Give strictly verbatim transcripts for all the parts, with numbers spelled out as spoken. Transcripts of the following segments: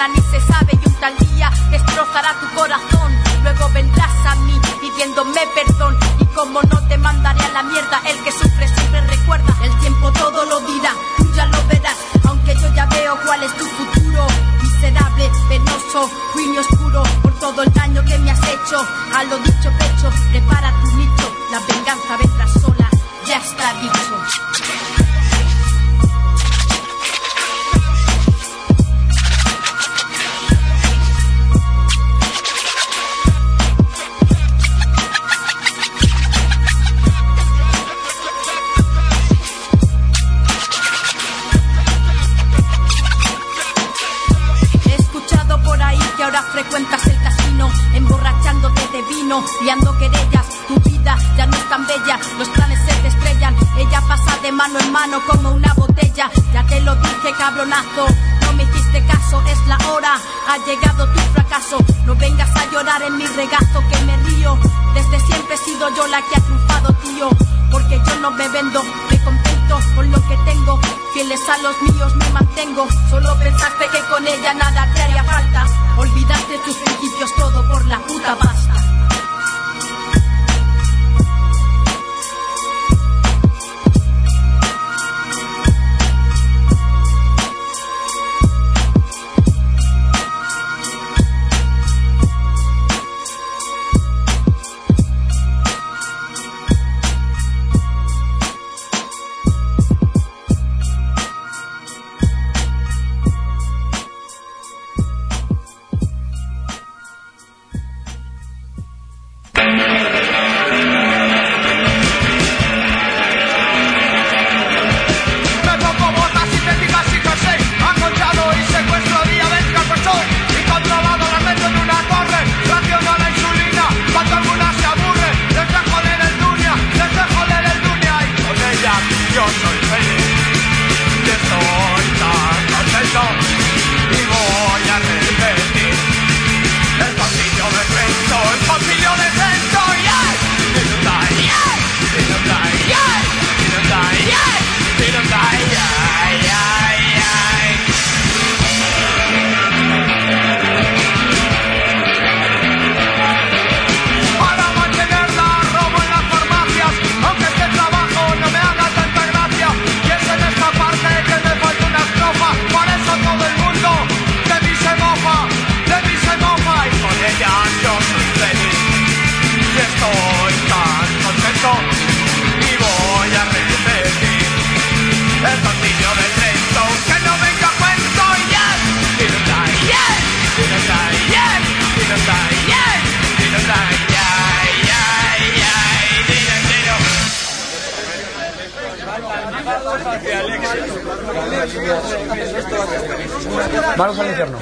mañana ni se sabe y un tal día destrozará tu corazón. Luego vendrás a mí pidiéndome perdón y como no te mandaré a la mierda, el que sufre siempre recuerda. El tiempo todo lo dirá, tú ya lo verás, aunque yo ya veo cuál es tu futuro. Miserable, penoso, ruin y oscuro, por todo el daño que me has hecho. A lo dicho pecho, prepara tu nicho, la venganza vendrá sola, ya está dicho. Frecuentas el casino, emborrachándote de vino, liando querellas, tu vida ya no es tan bella, los planes se te estrellan, ella pasa de mano en mano como una botella, ya te lo dije cabronazo, no me hiciste caso, es la hora, ha llegado tu fracaso, no vengas a llorar en mi regazo que me río, desde siempre he sido yo la que ha triunfado tío, porque yo no me vendo, me contento con lo que tengo, fieles a los míos me mantengo, solo pensaste que con ella nada te haría falta, olvidaste tus principios, todo por la puta pasta. Manos al infierno.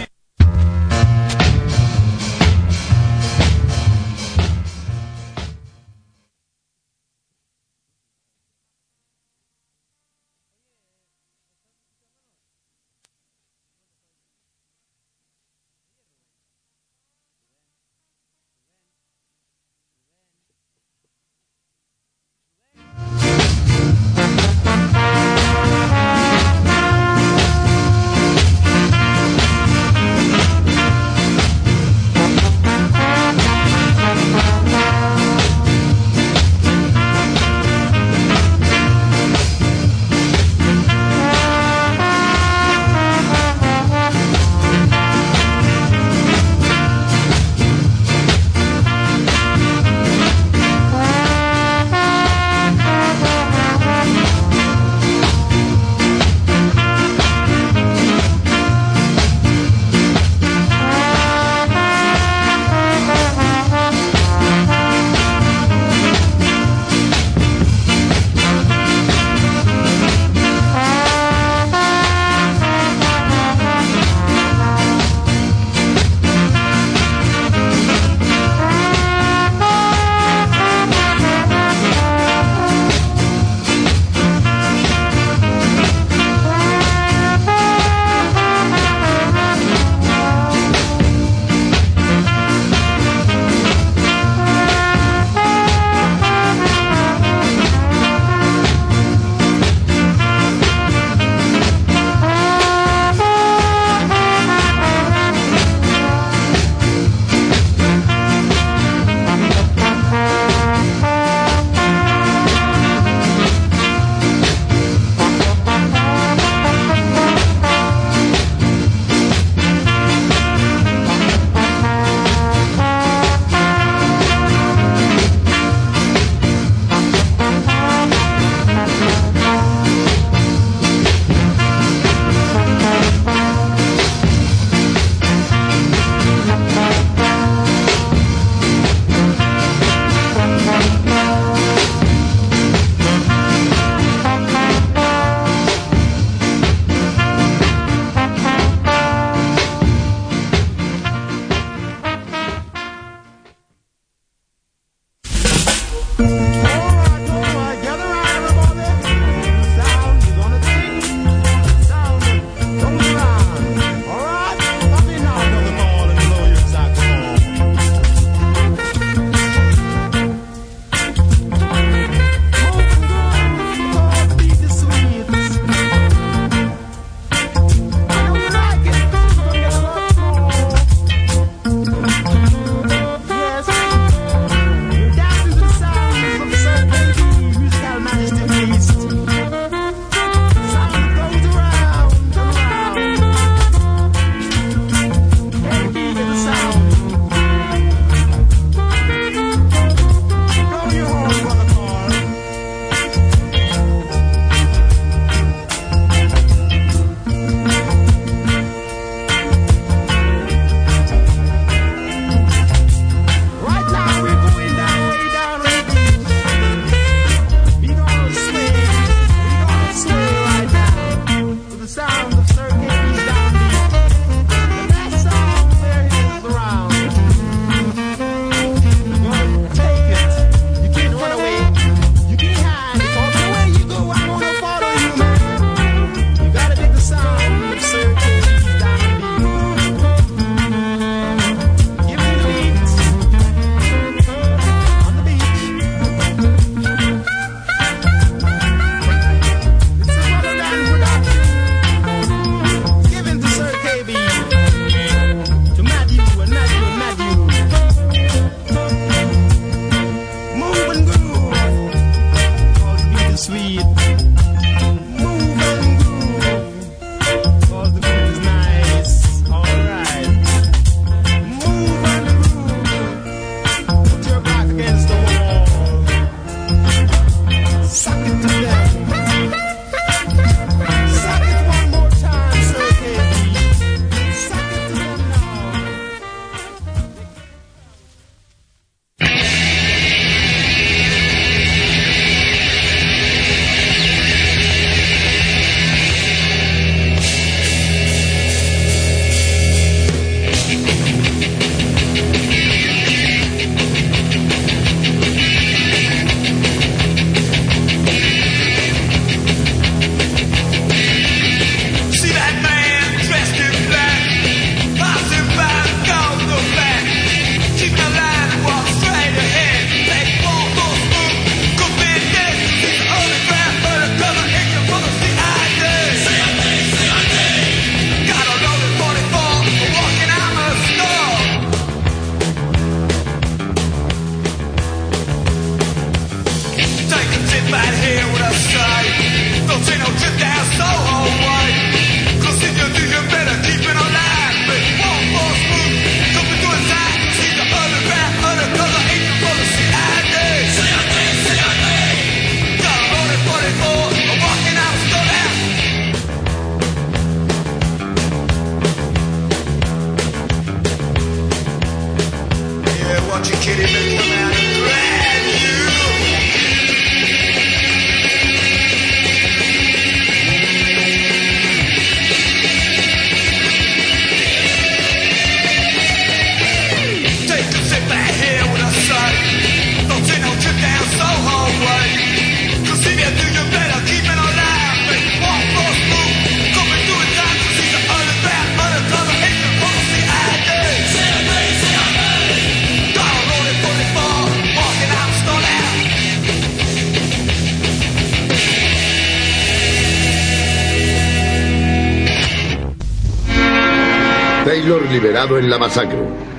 Taylor liberado en la masacre.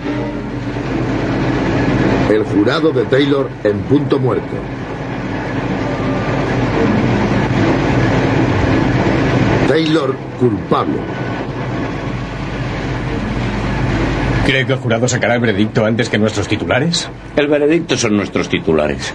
El jurado de Taylor en punto muerto. Taylor culpable. ¿Cree que el jurado sacará el veredicto antes que nuestros titulares? El veredicto son nuestros titulares.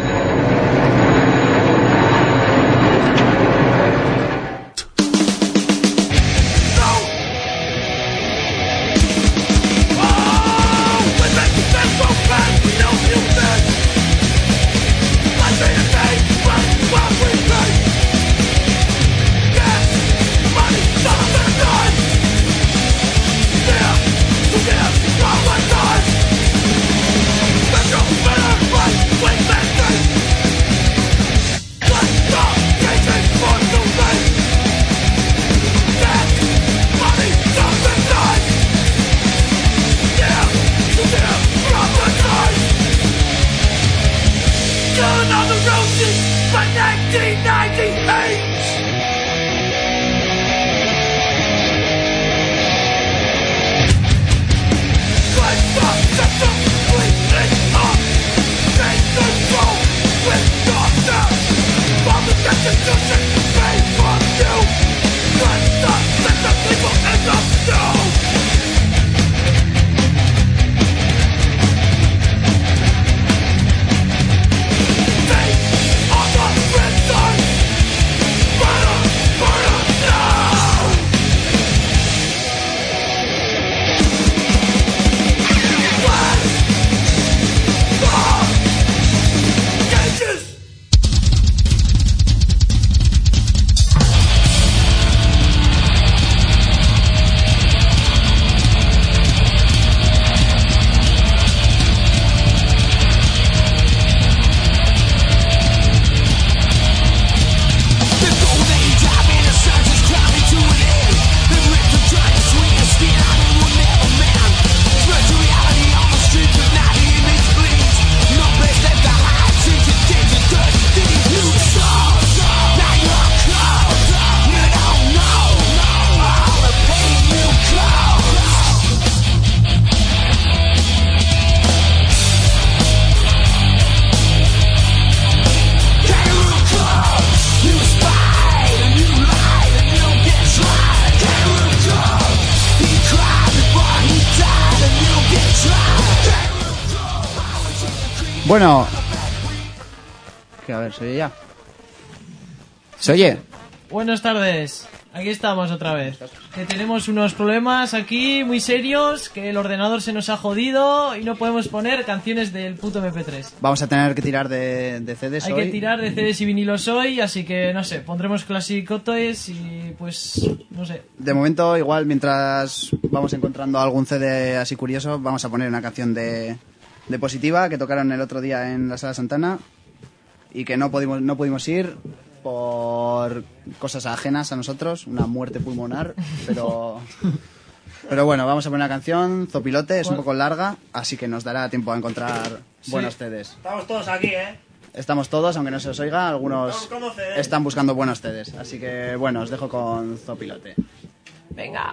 Bueno, que a ver, ¿se oye ya? ¿Se oye? Buenas tardes, aquí estamos otra vez. Que tenemos unos problemas aquí muy serios, que el ordenador se nos ha jodido y no podemos poner canciones del puto eme pe tres. Vamos a tener que tirar de, de ce des Hay hoy. que tirar de ce des y vinilos hoy, así que no sé, pondremos clasicotes y pues no sé. De momento, igual, mientras vamos encontrando algún ce de así curioso, vamos a poner una canción de, de Positiva que tocaron el otro día en la Sala Santana y que no pudimos, no pudimos ir por cosas ajenas a nosotros, una muerte pulmonar, pero pero bueno, vamos a poner una canción, Zopilote, es un poco larga, así que nos dará tiempo a encontrar sí. buenos ce des. Estamos todos aquí, ¿eh? Estamos todos, aunque no se os oiga, algunos están buscando buenos ce des, así que bueno, os dejo con Zopilote. Venga.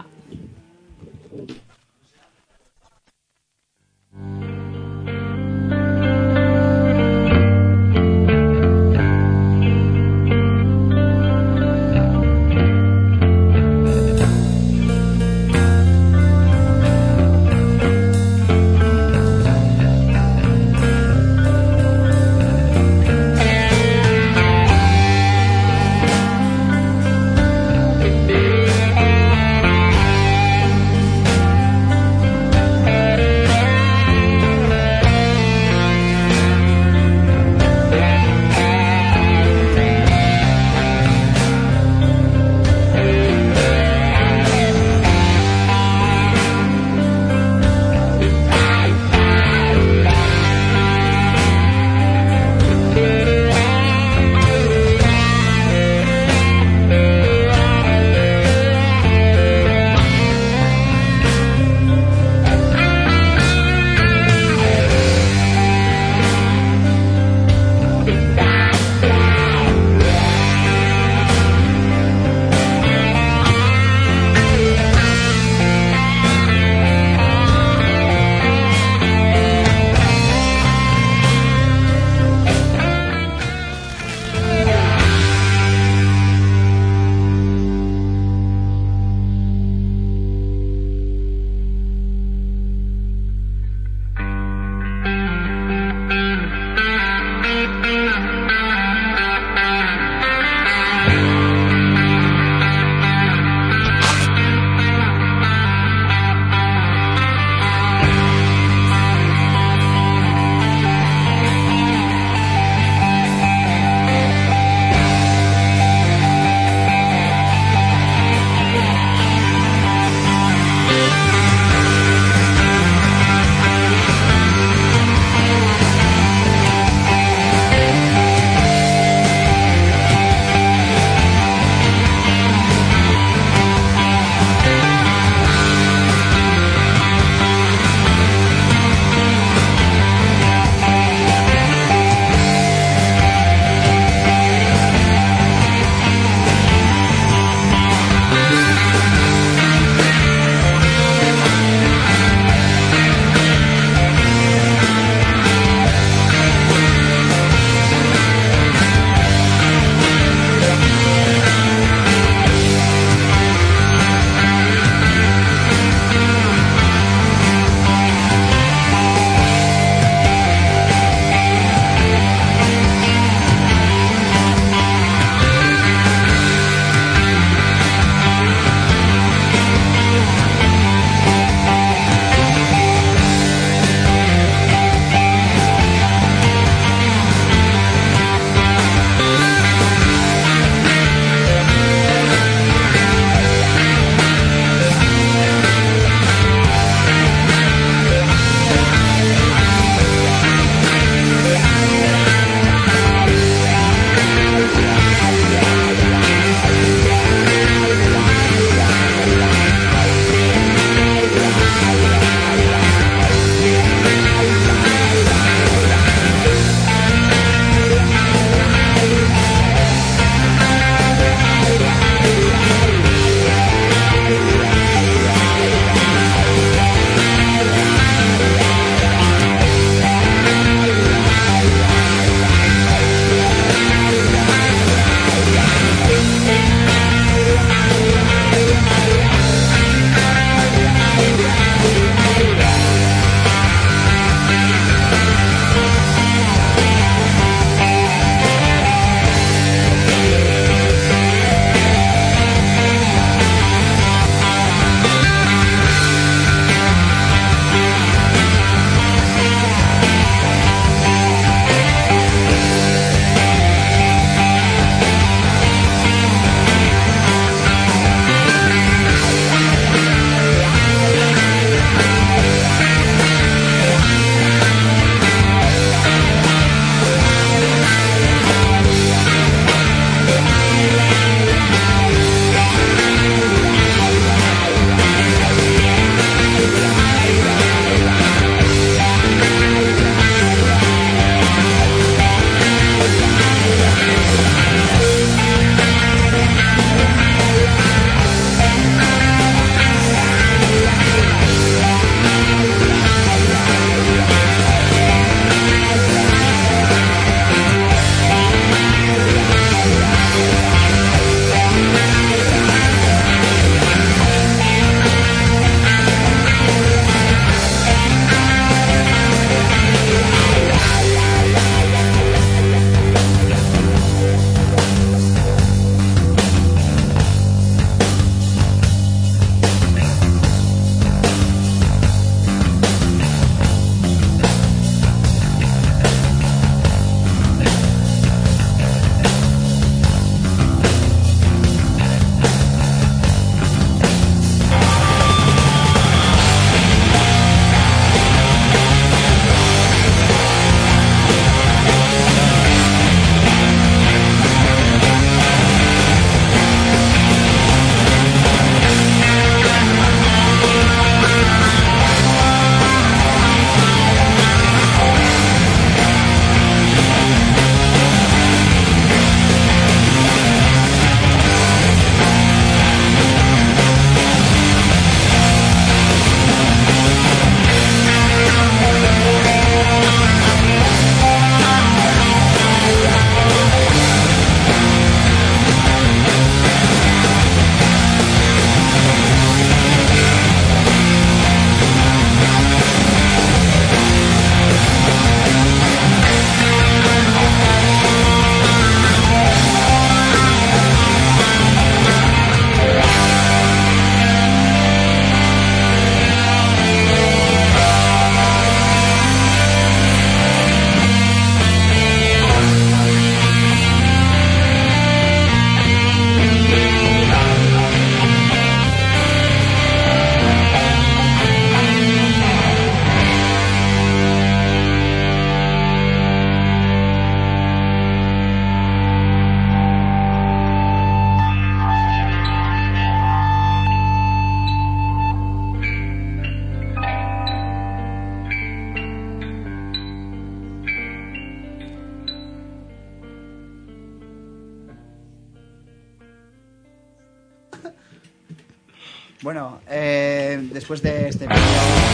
Bueno, eh, después de este vídeo...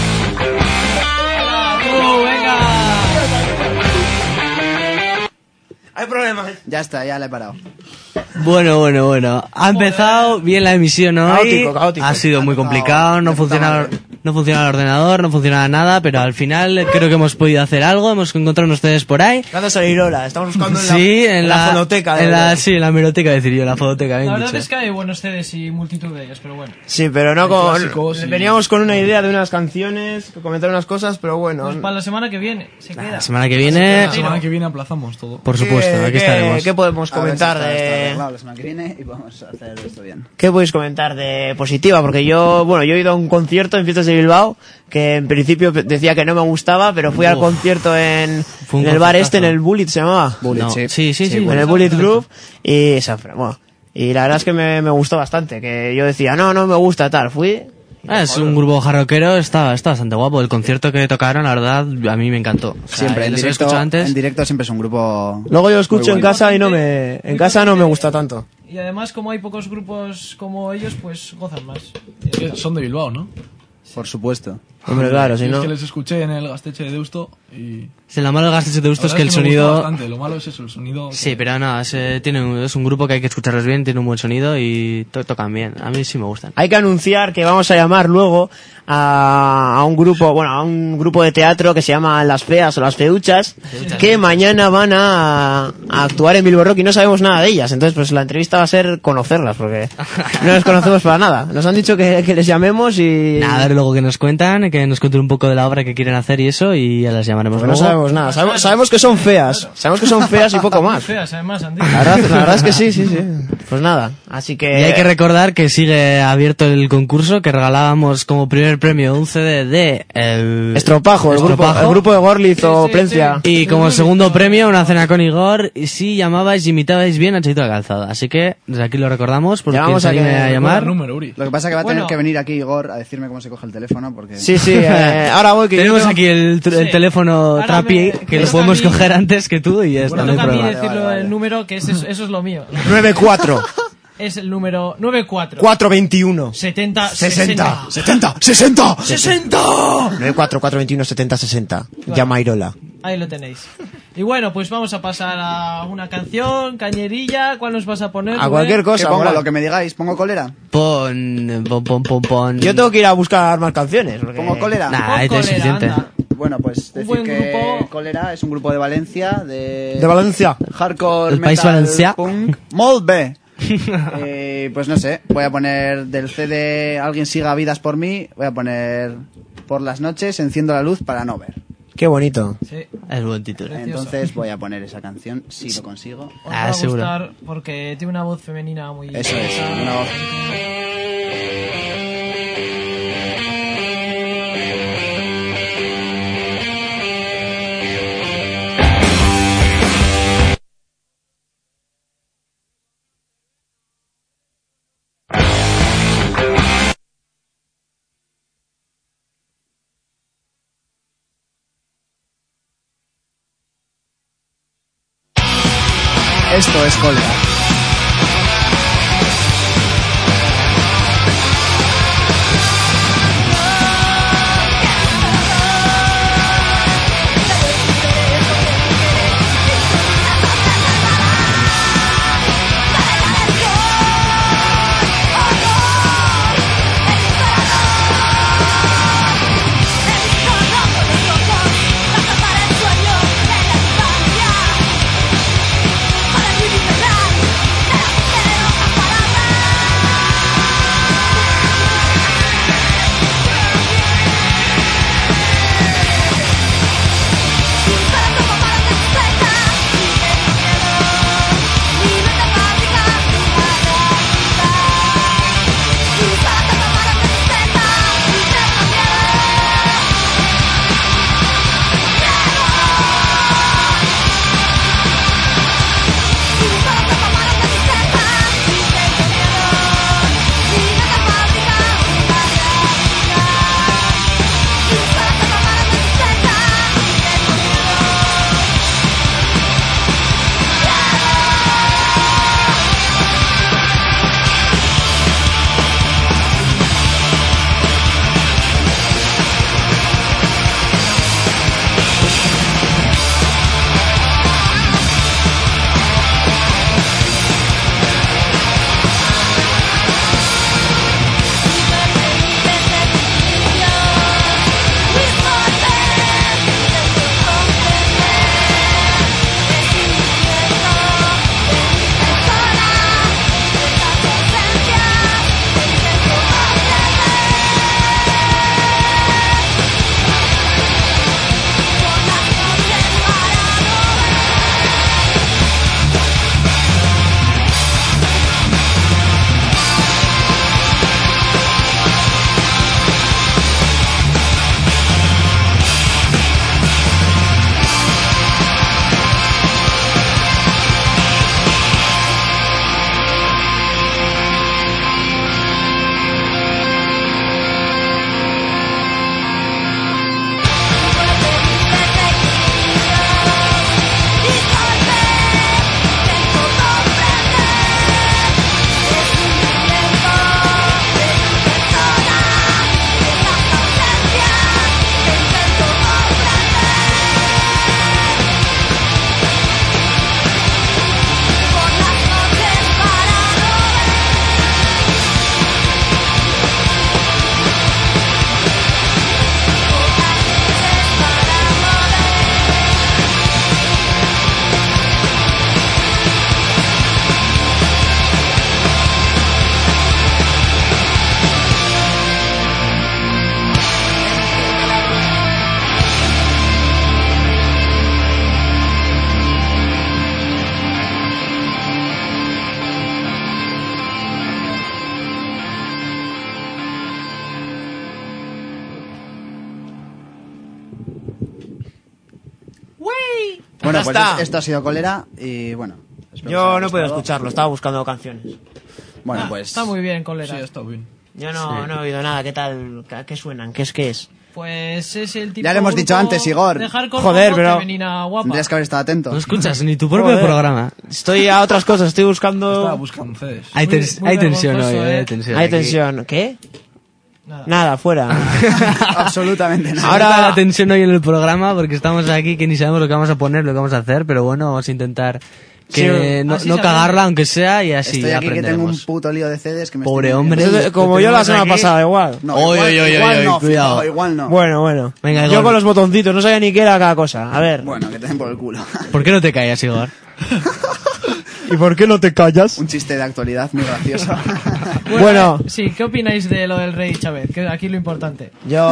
¡Uh, venga! Hay problemas. Ya está, ya le he parado. Bueno, bueno, bueno. Ha empezado bien la emisión hoy. Caótico, caótico. Ha sido muy complicado, no funciona, no funciona el ordenador, no funciona nada, pero al final creo que hemos podido hacer algo, hemos encontrado ustedes por ahí. Gracias a Irola, estamos buscando en la, sí, en la, la fonoteca. En la, sí, en la hemeroteca, decir yo, la fonoteca, bien La verdad dicho. es que hay buenos C Ds y multitud de ellos, pero bueno. Sí, pero no con... clásicos y- Veníamos con una idea de unas canciones, comentar unas cosas, pero bueno. Pues para la semana que viene, se queda. La semana que viene, La semana que viene aplazamos todo. por supuesto, ¿Qué- aquí qué- estaremos. ¿Qué podemos A ver si comentar está esto de...? arreglado la semana que viene y vamos a hacer esto bien. ¿Qué podéis comentar de positiva? Porque yo, bueno, yo he ido a un concierto en Fiestas de Bilbao que en principio decía que no me gustaba, pero fui al Uf. concierto en, Fue un en el bar este, en concertazo. el Bullet se llamaba. No, sí, sí, sí, Sí, en el Bullet Group y esa, bueno, y la verdad es que me, me gustó bastante, que yo decía, no, no me gusta tal, fui... Ah, es un grupo jarroquero, está, está bastante guapo. El concierto que tocaron, la verdad, a mí me encantó. O sea, Siempre, en les he directo, escuchado antes. en directo siempre es un grupo... Luego yo lo escucho Muy en bueno. casa y no me, en casa no me gusta tanto. Y además, como hay pocos grupos como ellos, pues gozan más. Es que son de Bilbao, ¿no? Por supuesto. Hombre, claro, si Yo no... Es que les escuché en el Gasteche de Deusto y... Si la mala gasto de gusto es la que el verdad me gustó sonido... bastante. Lo malo es eso, el sonido... Sí, pero no, es, eh, tiene un, es un grupo que hay que escucharlos bien, tiene un buen sonido y to- tocan bien. A mí sí me gustan. Hay que anunciar que vamos a llamar luego a, a un grupo, bueno, a un grupo de teatro que se llama Las Feas o Las Feuchas, que mañana van a, a actuar en Bilbo Rock y no sabemos nada de ellas. Entonces, pues la entrevista va a ser conocerlas, porque no las conocemos para nada. Nos han dicho que, que les llamemos y... Nada, a ver luego que nos cuentan, que nos cuenten un poco de la obra que quieren hacer y eso, y ya las llamaremos Porque no luego. sabemos nada. Sabemos, sabemos que son feas. Sabemos que son feas y poco Muy más. feas, además, han dicho. La verdad, la verdad es que sí, sí, sí. Pues nada, así que... Y hay que recordar que sigue abierto el concurso, que regalábamos como primer premio un C D de... El... Estropajo, el grupo, Estropajo. el grupo de Gorliz o sí, Plencia. sí. Y como segundo premio, una cena con Igor, y si llamabais y imitabais bien a Chito la Calzada. Así que desde aquí lo recordamos, porque Llamamos se a que- anime a Buena llamar. número, Uri. Lo que pasa es que va a tener Bueno. que venir aquí Igor a decirme cómo se coge el teléfono porque... Sí, sí, eh, ahora voy que yo Tenemos tengo- aquí el, tr- el Sí. teléfono Ahora Trapi, me- que me lo toca podemos a mí- coger antes que tú y ya está, Me no hay toca a mí problema. decirlo Vale, vale, el vale. número, que es, eso, eso es lo mío. nueve cuatro Es el número nueve cuatro cuatro veintiuno setenta sesenta ¡setenta! ¡sesenta! ¡sesenta! nueve cuatro cuatro veintiuno setenta sesenta. Llama a Irola. Ahí lo tenéis. Y bueno, pues vamos a pasar a una canción, cañerilla. ¿Cuál nos vas a poner? A Rubén? cualquier ¿Qué cosa. pongo? mola. Lo que me digáis. ¿Pongo cólera? Pon, pon, pon, pon, pon. Yo tengo que ir a buscar más canciones. porque- ¿Pongo cólera? Nah, Pon ahí te es cólera, suficiente. anda. Bueno, pues Un decir buen que grupo. Cólera es un grupo de Valencia, de... De Valencia. Hardcore, El País metal, Valencià. punk, molt bé. Eh, pues no sé, voy a poner del C D Alguien siga vidas por mí, voy a poner Por las noches enciendo la luz para no ver. Qué bonito. Sí, Es buen título. Entonces voy a poner esa canción si lo consigo. os Ah, va a seguro. gustar porque tiene una voz femenina muy... Eso es, una voz. Esto es cólera. Para Bueno, Ya pues está. es- esto ha sido Cólera y bueno. espero que os Yo haya no puedo gustado. escucharlo, estaba buscando canciones. Bueno, Ah, pues. Está muy bien, Cólera. Sí, ha estado bien. Yo no, no he oído nada, ¿qué tal? ¿Qué, qué suenan? ¿Qué es qué es? Pues es el tipo Ya le hemos dicho grupo antes, Igor. de hardcore Joder, pop pero- femenina guapa. Tendrías que haber estado atento. No escuchas ni tu propio Joder. programa. Estoy a otras cosas, estoy Estaba buscando... buscando C Ds. Hay, Muy- tens- muy hay tensión hoy, vergonzoso, eh, eh. tensión Hay aquí. tensión. ¿Qué? Nada. Nada, fuera. Absolutamente nada. Ahora Ahora- la tensión hoy en el programa porque estamos aquí que ni sabemos lo que vamos a poner, lo que vamos a hacer, pero bueno, vamos a intentar que Sí, no, así no se cagarla aprende. aunque sea y así Estoy aquí que tengo un aprenderemos. puto lío de C Ds que me Pobre estoy hombre. muriendo. Como Lo yo la tenemos semana aquí. pasada, igual. No, Oy, igual, oy, oy, igual oy, no, cuidado. fijo, igual no. Bueno, bueno. Venga, yo Igor. con los botoncitos, no sabía ni qué era cada cosa. A ver. Bueno, que te den por el culo. ¿Por qué no te callas, Igor? ¿Y por qué no te callas? Un chiste de actualidad muy gracioso. Bueno. eh, sí, ¿qué opináis de lo del rey Chávez? Que aquí lo importante.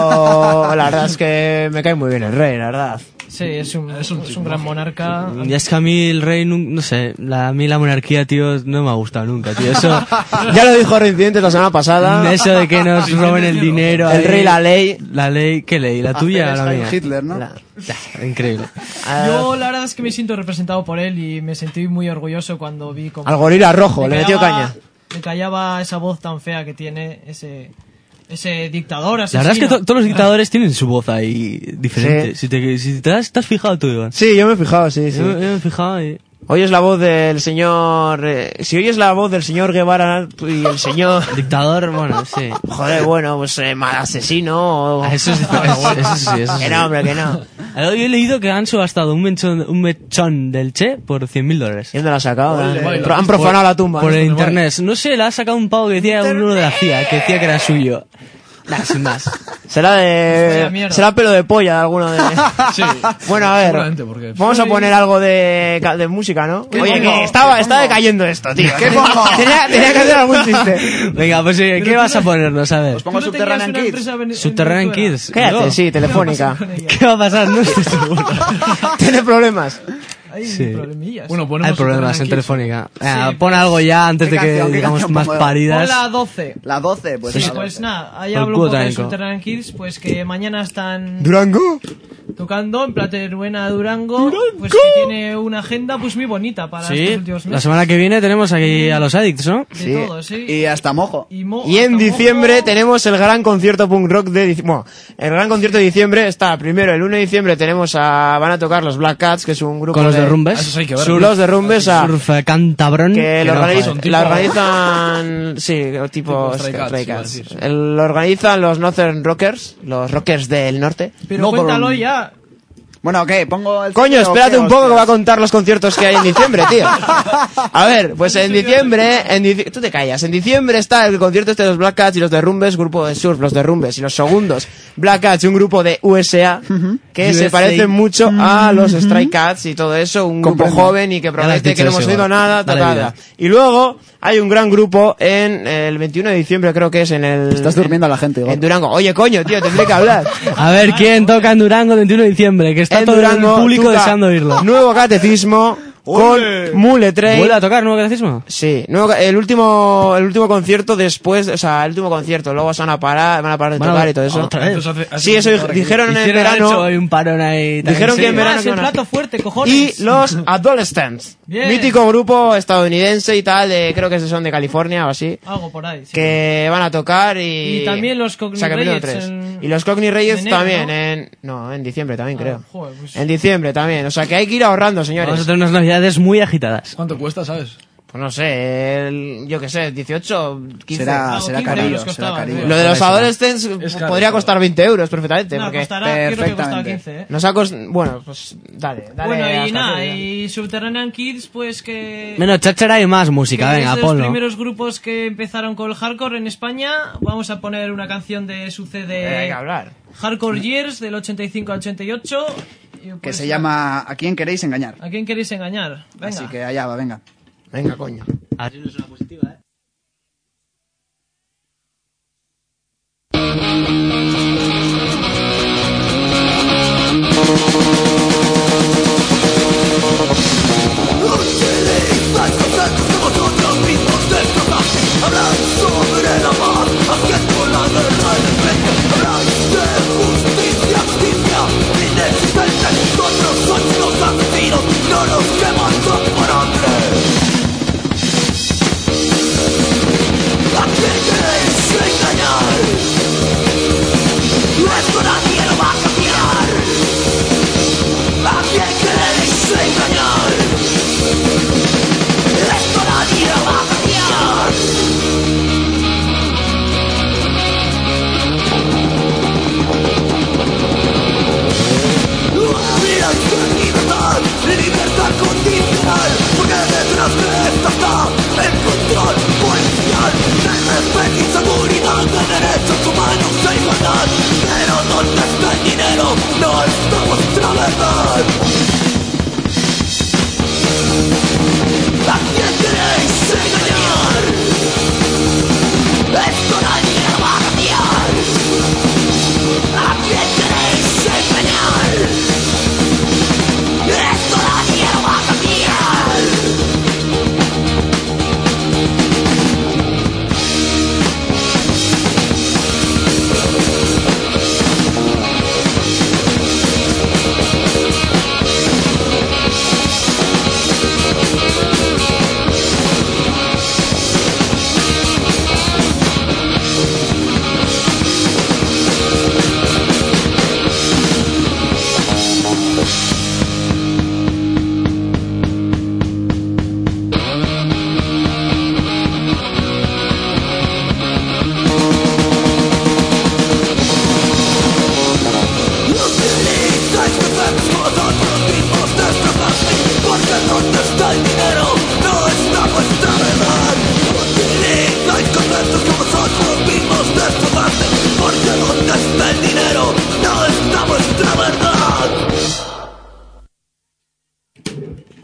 Yo, la verdad es que me cae muy bien el rey, la verdad. Sí, es un, Es un es un gran monarca. Y es que a mí el rey, nu- no sé, la, a mí la monarquía, tío, no me ha gustado nunca, tío. Eso, Ya lo dijo Reincidentes la semana pasada. eso de que nos roben el dinero. El ahí. rey, la ley. La ley, ¿qué ley? ¿La tuya o la Hacer mía? Heil Hitler, ¿no? La- Increíble. Ah, Yo la verdad es que me siento representado por él y me sentí muy orgulloso cuando vi como... al gorila rojo, me le metió callaba- caña. Me callaba esa voz tan fea que tiene ese, ese dictador La asesino. verdad es que to- todos los dictadores tienen su voz ahí diferente. Sí. Si te, si te has, te has fijado tú, Iván. Sí, yo me he fijado, sí, sí. Yo, yo me he fijado y... Oyes la voz del señor... eh, si oyes la voz del señor Guevara y el señor... Dictador, bueno, sí. Joder, bueno, pues eh, mal asesino o... Ah, Eso es diferente. Eso sí, eso sí. Que no, hombre, que no. Yo he leído que han subastado un mechón, un mechón del Che por cien mil dólares. ¿Y dónde lo has sacado? Ole, Han- baila. han profanado la tumba. Por ¿no? el internet. No sé, la ha sacado un pavo que decía uno de la C I A, que decía que era suyo. Nah, sin más. Será Vaya de... mierda. Será pelo de polla de alguno de... Sí. Bueno, a ver. Seguramente, porque... Vamos a poner algo de, ca- de música, ¿no? ¿Qué Oye, pongo? que estaba, ¿Qué está pongo? decayendo esto, tío. ¿Qué pongo? Tenía, tenía que hacer algún chiste. Venga, pues eh, ¿qué vas a ponernos? A ver. Os pongo ¿Tú no Subterranean tenías una Kids. empresa ven- Subterranean Venezuela? Kids. Cállate, Yo. sí, telefónica. ¿Qué va a pasar con ella? ¿Qué va a pasar? No estoy seguro. Tiene problemas. Hay Sí. problemillas. Bueno, ponemos Hay problemas en Subterranean Kids. Telefónica. Ah, Sí, pon pues- algo ya antes ¿Qué de que canción, qué digamos canción más pongo? Pon paridas. la doce. La doce, pues. Sí, la pues doce. nada, ahí Por hablo un poco de Cuotanco. Subterranean Kids, pues que mañana están ¿Durango? tocando en Plateruena Durango, pues que tiene una agenda pues muy bonita para estos Sí, últimos la meses. semana que viene tenemos aquí a los Addicts, ¿no? De Sí. todo, sí. Y hasta mojo. Y, mo- Y en hasta diciembre mojo. tenemos el gran concierto punk rock de diciembre. Bueno, el gran concierto de diciembre está primero el uno de diciembre tenemos a van a tocar los Black Cats, que es un grupo Con los de derrumbes. Ah, esos hay que ver. Sur- los derrumbes a Surf eh, Cantabrón. que lo no, organizan, son tipo- la organizan sí, tipo Tipo Stray Cats, Stray iba a Cats. decir, sí. El- lo organizan los Northern Rockers, los Rockers del norte. Pero No, cuéntalo pero- ya. Bueno, ¿qué? Pongo el. Coño, o espérate qué, un poco que hostias? va a contar los conciertos que hay en diciembre, tío. A ver, pues en diciembre, en dici- tú te callas, en diciembre está el concierto este de los Black Cats y los Derrumbes, grupo de surf, los Derrumbes, y los segundos, Black Cats, un grupo de U S A, que se U S A. parecen mucho a los Stray Cats y todo eso, un grupo Comprendo. joven y que Ya lo has promete dicho que no hemos eso, oído Igor. nada, Dale ta, ta, vida. ta. Y luego hay un gran grupo en el veintiuno de diciembre, creo que es en el... Estás durmiendo a la gente, Igor. En Durango. Oye, coño, tío, tendré que hablar. A ver, ¿quién toca en Durango el veintiuno de diciembre? Que está En todo Durango, el público toca deseando oírlo. Nuevo catecismo con Mule Train. ¿Vuelve a tocar nuevo catecismo? Sí, nuevo, el último el último concierto después, o sea, el último concierto, luego se van a parar, van a parar de Van a- tocar y todo eso. otra vez. Entonces hace- hace Sí, eso una hora que- dijeron en el Hicieron, han hecho verano. hoy un parón ahí. también. Dijeron Sí. que en verano Más que el van a- plato fuerte, cojones. Y los Adolescents, Bien. mítico grupo estadounidense y tal, de, creo que son de California o así, Algo por ahí. sí. que van a tocar y... Y también los Cockney o sea, que primero Riots tres. en- Y los Cockney Riots en enero, también, ¿no? en... No, en diciembre también Ah, creo. joder, pues- En diciembre también, o sea que hay que ir ahorrando, señores. Vamos a tener unas navidades muy agitadas. ¿Cuánto cuesta, sabes? Pues no sé, el- yo qué sé, dieciocho, quince. Será, Ah, será quince carillo, euros será costaba, carillo. tío. Lo de los Por ahí será. adolescents Es caro, podría claro. costar veinte euros perfectamente, No, porque costará, creo que costaba perfectamente. quince, ¿eh? nos ha cost- bueno, pues dale, dale. Bueno, y hasta nada, aquí, y Subterranean Kids, pues que... Menos cháchara y más música, que venga, es de los ponlo. primeros grupos que empezaron con el hardcore en España. Vamos a poner una canción de su C Eh, hay que D hablar. Hardcore Years del ochenta y cinco al ochenta y ocho. Y, Que pues, se llama ¿A quién queréis engañar? ¿A quién queréis engañar? Venga. Así que allá va, venga. Venga, coño. Así no es una positiva, eh. Nosotros sois los asesinos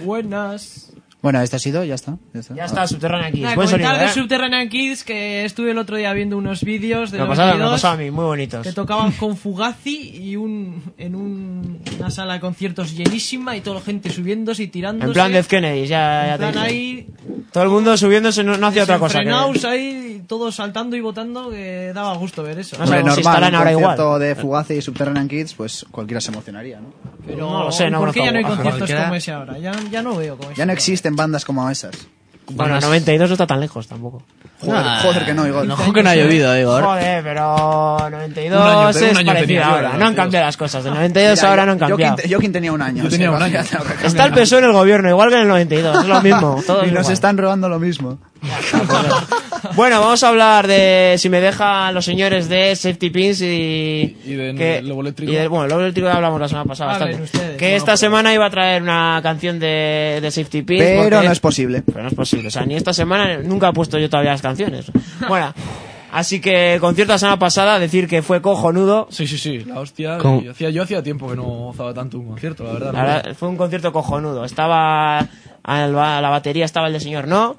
Buenas. Bueno, este ha sido, ya está. Ya está, Ya está, Subterranean Kids. Nada, Buen comentar sonido, de ¿eh? Subterranean Kids que estuve el otro día viendo unos vídeos de Me lo los pasaba, me lo veintidós pasaba a mí, muy bonitos. que tocaban con Fugazi y un en un- una sala de conciertos llenísima y toda la gente subiéndose y tirándose. En plan Death Kennedy, ya, ya En plan te digo. ahí, Todo el mundo subiéndose, no, no hacía otra cosa. que- desenfrenados ahí, todos saltando y votando, que daba gusto ver eso. No Hombre, sabemos si normal, estarán un ahora igual. concierto de Fugazi y Subterranean Kids, pues cualquiera se emocionaría, ¿no? Pero no lo sé, no ¿por qué conozco ya no hay a- a conciertos cualquiera. como ese ahora? Ya, ya no veo como ese. Ya no existen bandas como esas. Bueno, noventa y dos no está tan lejos tampoco. Joder, Nah, joder que no, Igor. Ojo que no ha llovido, Igor. Joder, pero noventa y dos Un año, pero un es año parecido tenía yo, ahora. ¿verdad? No han cambiado las cosas. De noventa y dos Mira, ahora yo- no han yo cambiado. quin- Yo quien tenía un año. Yo o tenía sea, un año. ya tengo que cambiar. Está el P S O E en el gobierno, igual que en el noventa y dos. Es lo mismo. Todo Y es nos igual. están robando lo mismo. Bueno, vamos a hablar de, si me dejan los señores, de Safety Pins y... Y de que- Lobo Eléctrico. Y de, bueno, Lobo Eléctrico ya hablamos la semana pasada Hablen bastante. ustedes. Que Bueno, esta pues- semana iba a traer una canción de, de Safety Pins. Pero porque- no es posible. Pero no es posible. O sea, ni esta semana, nunca he puesto yo todavía las canciones. Bueno, así que el concierto la semana pasada, decir que fue cojonudo. Sí, sí, sí, la hostia. ¿Cómo? y hacía, yo hacía tiempo que no gozaba tanto un concierto, la verdad. La verdad, fue un concierto cojonudo. Estaba al ba- a la batería estaba el de Señor No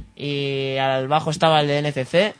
y al bajo estaba el de N C C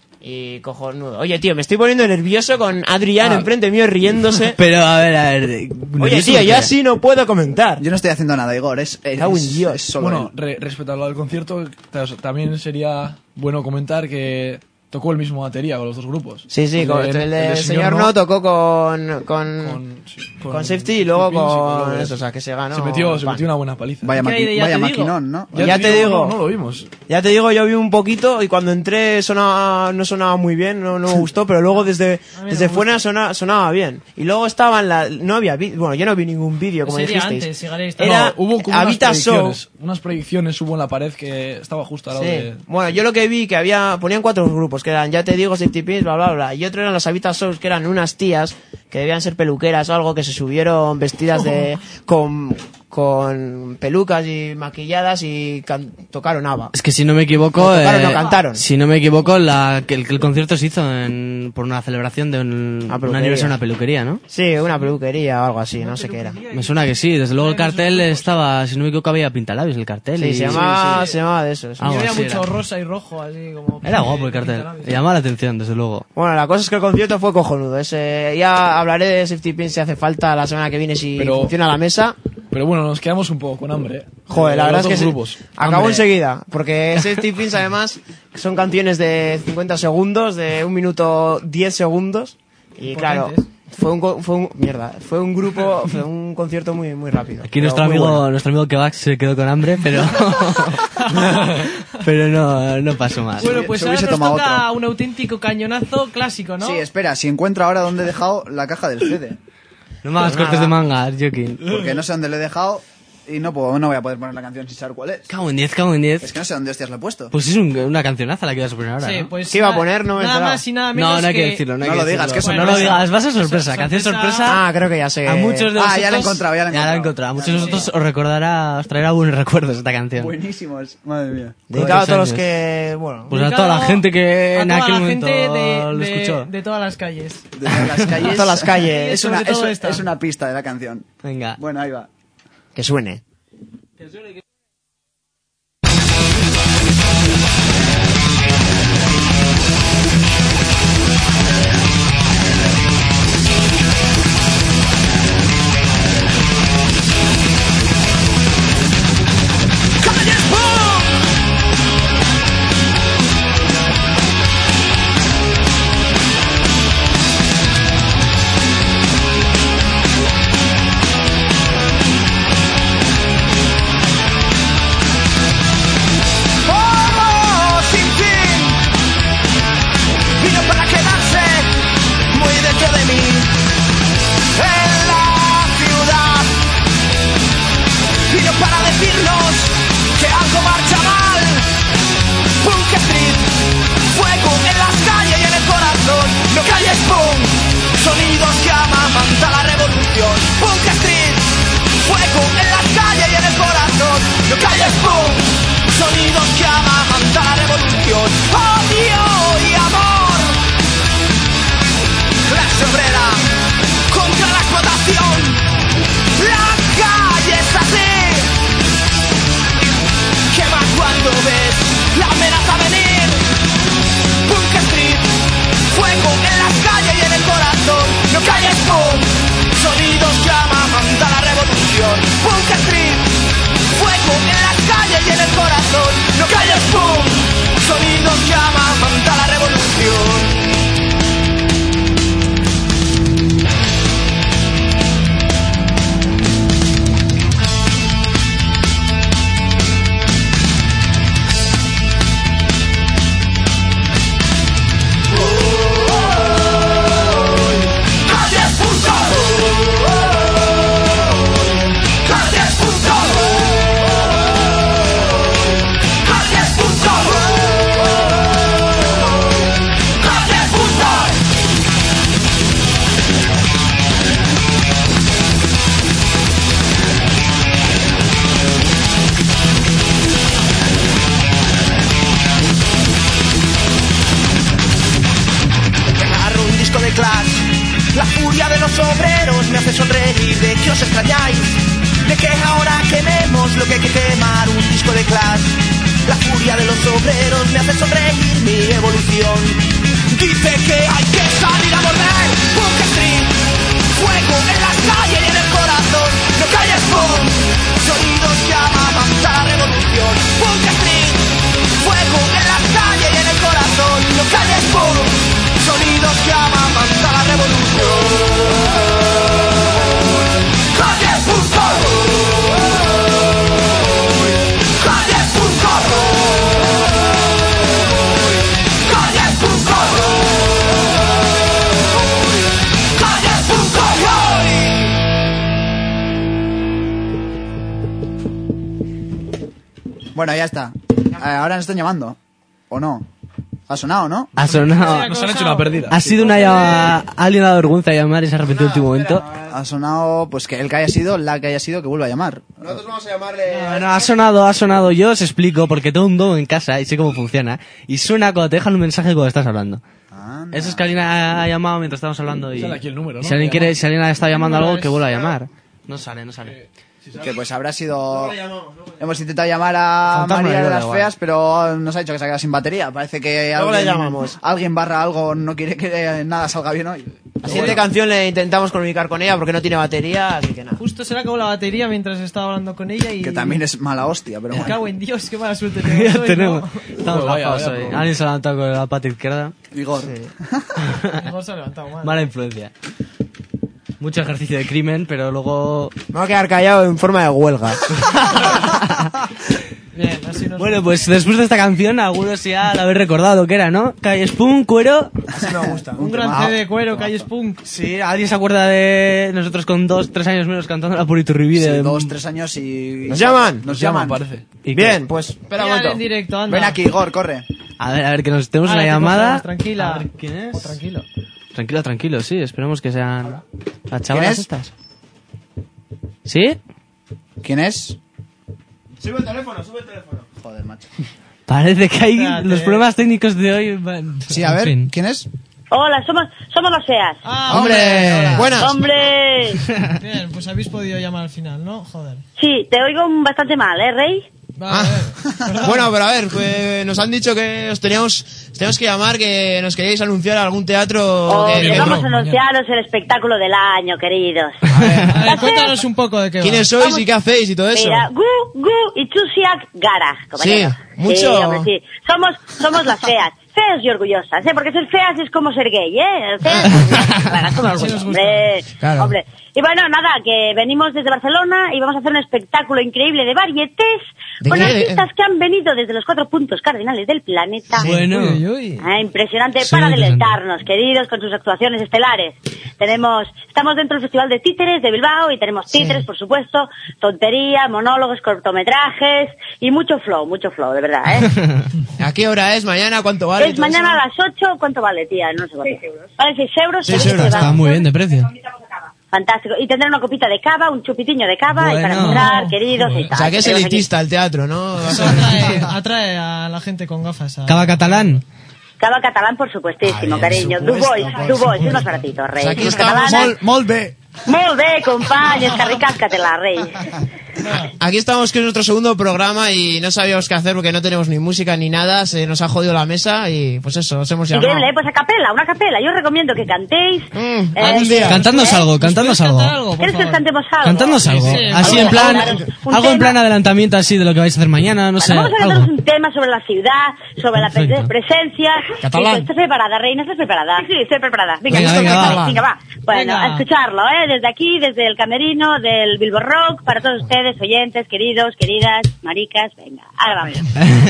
y cojonudo. Oye, tío, me estoy poniendo nervioso con Adrián Ah. enfrente mío riéndose. Pero a ver, a ver. Oye, tío, ya sí no puedo comentar. Yo no estoy haciendo nada, Igor. Es, es, Cago en Dios. es solo Bueno, él. re- respecto a lo del concierto, ta- también sería bueno comentar que tocó el mismo batería con los dos grupos. Sí, sí, con, el, de Señor No tocó con con, con, sí, con Safety y luego Safety Pins y con Lobo eso, Eléctrico. o sea, que se ganó. Se metió, se pan. metió una buena paliza. Vaya, ¿Qué hay de maqui- Ya vaya te digo? maquinón, ¿no? Ya te digo. No, no lo vimos. Ya te digo, yo vi un poquito y cuando entré sonaba, no sonaba muy bien, no, no me gustó, pero luego desde, A mí no desde me fuera sonaba, sonaba bien. Y luego estaban la, no había vi- bueno, yo no vi ningún vídeo, como Sería dijisteis. antes, llegaréis Era No, hubo como unas Habita Show. predicciones, unas predicciones hubo en la pared que estaba justo al lado Sí. de... Bueno, yo lo que vi que había, ponían cuatro grupos, que eran, ya te digo, Safety Pins, bla, bla, bla. Y otro eran las Habita Shows, que eran unas tías que debían ser peluqueras o algo, que se subieron vestidas de, con, con pelucas y maquilladas y can- tocaron ABBA. Es que si no me equivoco, No tocaron, eh, no cantaron. si no me equivoco, la, que el, que el concierto se hizo en, por una celebración de un, un peluquería. aniversario de una peluquería, ¿no? Sí, una peluquería o algo así, no sé qué era. Me suena que sí. Desde luego el cartel estaba, si no me equivoco, había pintalabios el cartel. Sí, y- se llamaba, se llamaba de eso. sí. Ah, Yo veía sí, mucho era. rosa y rojo, así como... Era guapo el cartel. pintalabios. Me llamaba la atención, desde luego. Bueno, la cosa es que el concierto fue cojonudo. Ese, ya hablaré de Safety Pins si hace falta la semana que viene si Pero- funciona la mesa. Pero bueno, nos quedamos un poco con hambre. ¿eh? Joder, la De verdad los es que dos se- grupos. acabó Hambre. enseguida. Porque Safety Pins además son canciones de cincuenta segundos, de un minuto diez segundos. Y claro, Potentes. fue un, co- fue un, mierda, fue un grupo, fue un concierto muy, muy rápido. Aquí Pero nuestro muy amigo, bueno. nuestro amigo Kevax se quedó con hambre, pero pero no, no pasó más. Bueno, pues Se ahora hubiese nos tomado toca otro. un auténtico cañonazo clásico, ¿no? Sí, espera, si encuentro ahora dónde he dejado la caja del C D. No me hagas Pues cortes nada. de manga, Joking. Porque no sé dónde lo he dejado y no puedo, no voy a poder poner la canción sin saber cuál es. Cago en diez, cago en Es diez. que no sé dónde hostias la he puesto. Pues es un- una cancionaza la que ibas a poner ahora, Sí, ¿no? pues ¿Qué iba a nada- poner? No me he Nada enterado. más y nada menos No, no hay que, que... decirlo, no, hay No que lo digas, decirlo. que es No sorpresa. lo digas, va a ser sorpresa. Sorpresa. Canción sorpresa. Ah, creo que ya sé. A muchos de Ah, vosotros... ya la he encontrado, ya la he Ya la he encontrado. encontrado. A muchos de vosotros os recordará, os traerá buenos recuerdos esta canción. Buenísimos, madre mía. Dedicado a todos los años. que, bueno, Pues a toda la gente que a en toda aquel la momento gente de, lo de- escuchó. de todas las calles. De todas las calles. todas las calles. Es una, Sobre todo es, esta. es una pista de la canción. Venga. Bueno, ahí va. que suene. Calles obreros me hace sonreír mi evolución. Dice que hay que salir a morder, Punk Street, fuego en las calles y en el corazón. No calles, Punk, sonidos que amaman a la revolución. Punk Street, fuego en las calles y en el corazón. No calles, Punk, sonidos que amaman a la revolución. Calles, Punk, calles, Punk, calles, Punk, calles, Punk. Bueno, ya está. Eh, ahora nos están llamando. ¿O no? Ha sonado, ¿no? Ha sonado. Nos han hecho una pérdida. Ha sido una llamada. Alguien ha dado vergüenza a llamar y se ha arrepentido en el último momento. Ha sonado, pues que el que haya sido, la que haya sido, que vuelva a llamar. Nosotros vamos a llamarle... No, no, ha sonado, ha sonado. Yo os explico porque tengo un domo en casa y sé cómo funciona. Y suena cuando te dejan un mensaje cuando estás hablando. Anda. Eso es que alguien ha, ha llamado mientras estamos hablando y... Sale aquí el número, ¿no? y si alguien quiere, si alguien ha estado llamando algo, es- que vuelva a llamar. No sale, no sale. Que pues habrá sido... Hemos intentado llamar a Fantasma, María de igual, las igual. Feas, pero nos ha dicho que se ha quedado sin batería. Parece que Luego alguien, le llamamos. alguien barra algo no quiere que nada salga bien hoy. La siguiente canción le intentamos comunicar con ella porque no tiene batería, así que nada. Justo se le acabó la batería mientras estaba hablando con ella y... Que también es mala hostia, pero Me bueno. cago en Dios, qué mala suerte Ya tenemos hoy, tenemos. ¿no? Estamos Vaya, gafados vaya, hoy. pobre. Alguien se ha levantado con la pata izquierda. Vigor. Mejor se ha levantado mal. Mala influencia. Mucho ejercicio de crimen, pero luego... Me voy a quedar callado en forma de huelga. Bien, así nos... Bueno, pues después de esta canción, algunos ya la habéis recordado que era, ¿no? Calles Punk, cuero. Así me gusta. Un gran temazo. C D de cuero, Calles Punk. Sí, ¿alguien se acuerda de nosotros con dos, tres años menos cantando la Puriturribí Sí, de... dos, tres años y... ¿Nos llaman? Nos llaman. parece. ¿Y Bien, qué? pues espera un Mírale momento. en directo, anda. Ven aquí, Igor, corre. A ver, a ver, que nos tenemos Ahora una te llamada. cogemos, tranquila. A ver, ¿quién es? Oh, tranquilo. Tranquilo, tranquilo, sí, esperemos que sean las chavalas es? estas. ¿Sí? ¿Quién es? Sube el teléfono, sube el teléfono. Joder, macho. Parece que hay Espérate. los problemas técnicos de hoy. van- Sí, a en ver, fin. ¿quién es? Hola, somos, somos los SEAS. Ah, ¡Hombre! Buenas. ¡Hombre! Bien, pues habéis podido llamar al final, ¿no? Joder. Sí, te oigo bastante mal, ¿eh, Rey? Va, a ver. Perdón. Bueno, pero a ver, pues nos han dicho que os teníamos, os teníamos que llamar, que nos queríais anunciar algún teatro Oh, de, que de vamos a metro. anunciaros el espectáculo del año, queridos. A ver, cuéntanos un poco de qué va. ¿Quiénes sois y qué hacéis y todo eso? Mira, Gu, Gu y Chusiak Gara, compañero. Sí, mucho. Sí, hombre, sí. Somos, somos las feas. Feas y orgullosas, ¿eh? Porque ser feas es como ser gay, ¿eh? Feas, bueno, es como Sí orgullo, nos gusta. hombre. Claro. Hombre. Y bueno, nada, que venimos desde Barcelona y vamos a hacer un espectáculo increíble de varietés ¿De con qué? artistas que han venido desde los cuatro puntos cardinales del planeta. Bueno, Uy, uy, uy. Ah, impresionante Sí, para muy deleitarnos, queridos, con sus actuaciones estelares. Tenemos, estamos dentro del Festival de Títeres de Bilbao y tenemos títeres, por supuesto, tontería, monólogos, cortometrajes y mucho flow, mucho flow, de verdad, ¿eh? ¿A qué hora es? ¿Mañana? ¿Cuánto vale? y es todo mañana eso? a las ocho, ¿cuánto vale, tía? No sé cuánto. seis euros. Vale, seis euros. Seis tenéis euros, que está llevar- muy bien de precio. Fantástico. Y tendrá una copita de cava, un chupitiño de cava y para Bueno. entrar, queridos y O tal. sea, que es Tenemos aquí- elitista el teatro, ¿no? Va a Eso ser- atrae, atrae a la gente con gafas. A... Cava catalán. Cava catalán, por supuestísimo, Ay, cariño. por Du supuesto, Bois, por Du Bois, es supuesto. más baratito, rey. O sea, aquí Somos estamos. catalanas. Mol, molt bé. Molt bé, compañes, que ricáscatela, rey. Aquí estamos, que es nuestro segundo programa y no sabíamos qué hacer porque no tenemos ni música ni nada, se nos ha jodido la mesa y pues eso, os hemos llamado. Increíble, ¿eh? Pues a capela, una capela. Yo os recomiendo que cantéis. Mm, Eh, algún día. Cantadnos algo, cantadnos algo. cantar algo, por ¿Quieres que os favor? cantemos algo? Cantadnos algo. Sí, sí, Así vamos en a plan, hablaros un algo en tema. plan adelantamiento así de lo que vais a hacer mañana, no sé. Vamos a algo. cantaros un tema sobre la ciudad, sobre la pre- Perfecto. presencia. Catalán. Sí, ¿estás preparada, reina? ¿Estás preparada? Sí, sí, estoy preparada. Venga, Venga, venga, venga, va. venga, va. Bueno, Venga. a escucharlo, ¿eh? Desde aquí, desde el camerino del Bilbo Rock, para todos ustedes, oyentes, queridos, queridas, maricas. Venga, ahora vamos.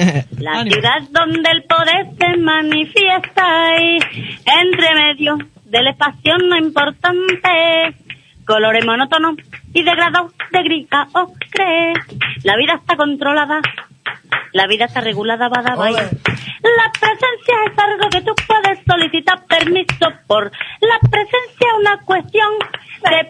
La Ánimo. ciudad donde el poder se manifiesta y entre medio del espacio no importante, colores monótonos y de grado de gris a ocre. La vida está controlada, la vida está regulada, bada, bye. La presencia es algo que tú puedes solicitar permiso por. La presencia es una cuestión de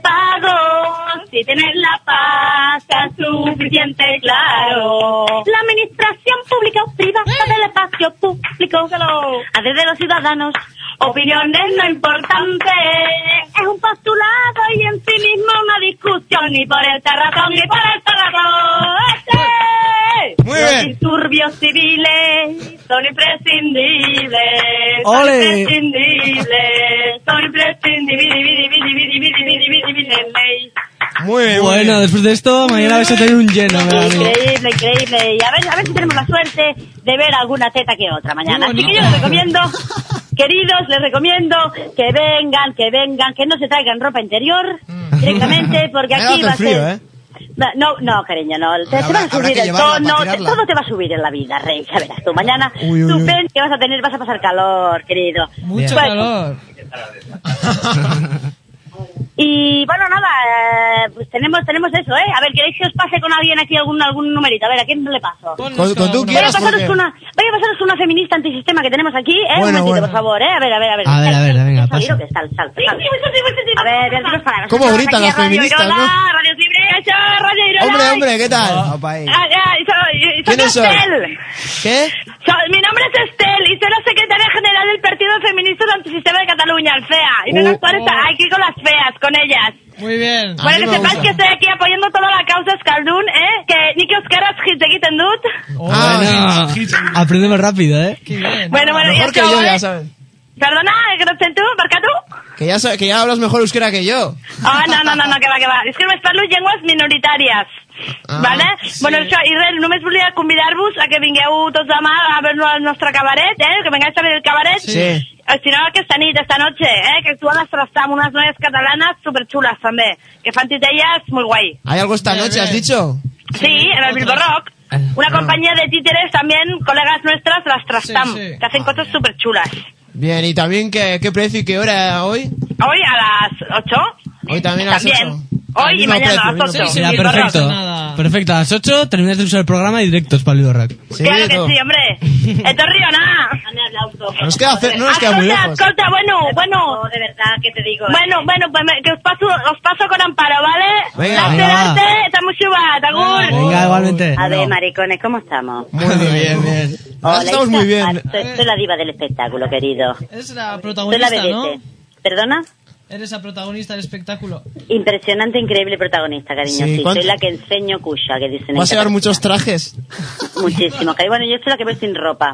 pago. Si tienes la pasta suficiente, claro. La administración pública o privada del espacio público hace de los ciudadanos opiniones no importantes. Es un postulado y en sí mismo una discusión. Ni por el terratón, ni por el terratón. ¡Este! Muy bien. bien. Disturbios civiles son imprescindibles. ¡Ole! Son imprescindibles. Son imprescindibles. Muy bien. Bueno, después de esto, mañana vais a tener un lleno, me da a mí. Increíble, increíble. Y a ver, a ver si tenemos la suerte de ver alguna teta que otra mañana. Así que yo les recomiendo, queridos, les recomiendo que vengan, que vengan, que no se traigan ropa interior directamente, porque Me ha aquí dado va a frío, ser... ¿eh? No, no, cariño, no. Te, Habrá- te va a habrá subir que el llevarla tono, para te- tirarla. todo te va a subir en la vida, Rey. Ya verás tú. Mañana, Uy, uy, tú uy. ven que vas a tener, vas a pasar calor, querido. Mucho Bueno, calor. Y bueno, nada, eh, pues tenemos tenemos eso, ¿eh? A ver, ¿queréis que os pase con alguien aquí algún algún numerito? A ver, ¿a quién le paso? Con, con tú Voy a quieras, pasaros porque... una, voy a pasaros una feminista antisistema que tenemos aquí, ¿eh? Bueno, Un momentito, bueno. por favor, ¿eh? A ver, a ver, a ver. A ver, a ver, venga, Sal, pasa. que sal, sal, sal. A ver, voy a deciros palabras. ¿Cómo Estamos gritan aquí las a Radio feministas, Irola, no? Radio Libre, eso, Radio Irola. Hombre, hombre, ¿qué tal? Ah, ah, y soy, y soy ¿Quiénes son? Estel. ¿Qué? Soy- mi nombre es Estel y soy la secretaria general del Partido Feminista Antisistema de Cataluña, el FEA. Y vengo a Uh, actuar esta- aquí con las feas, con ellas. Muy bien. A Bueno, mí que me sepáis gusta. que estoy aquí apoyando toda la causa Escaldún, ¿eh? Que Niki Oscaras te quiten dut. Ah, Bueno, aprendemos rápido, ¿eh? Qué bien. Bueno, bueno, mejor ya que acabo, yo, ¿eh? ya sabes. Perdona, que no sé tú, per què tu? Que ya, sa- que ya hablas mejor euskera que yo. Ah, no, no, no, no, que va, que va. És que només parlo llengües minoritàries. Ah, vale? sí. Bueno, això, i res, només volia convidar-vos a que vingueu tots demà a veure el nostre cabaret, eh? Que vengáis a ver el cabaret. Sí. Eh, Si no, que esta nit, esta noche, eh? Que actúan las Trastam, unas noies catalanas superchulas també, que fan titelles muy guay. ¿Hay algo esta Bien, noche, has bien. dicho? Sí, en el Bilbo Rock. Una compañía de títeres también, colegas nuestras, las Trastam, Sí, sí. que hacen cosas superchulas. Bien, y también, ¿qué, qué precio y qué hora hoy? Hoy a las ocho. Hoy también a las También. ocho. Hoy Al y mismo mañana precio, a al las mismo ocho. precio. Ya, Bilbo Rock. perfecto. nada. Perfecto, a las ocho termináis de usar el programa y directos para el Lido Rack. Sí, Claro que todo. sí, hombre. Esto es Riona. Nos queda, hacer- no nos queda muy Escolta, lejos. escolta, bueno, bueno. De verdad, que te digo. Bueno, bueno, pues me- que os paso, os paso con Amparo, ¿vale? Venga. Arte, Venga, va. arte, estamos chubat, agur. Venga, igualmente. A ver, maricones, ¿cómo estamos? Muy bien, bien. Hola, Estamos muy bien. Isa. Soy, soy la diva del espectáculo, querido. Es la Soy la protagonista, ¿no? vedette. ¿Perdona? Eres la protagonista del espectáculo. Impresionante, increíble protagonista, cariño. Sí, Sí, ¿cuánto- soy la que enseño cuya, que dicen. Vas a llevar en muchos trajes. Muchísimo, cariño. Bueno, yo soy la que voy sin ropa,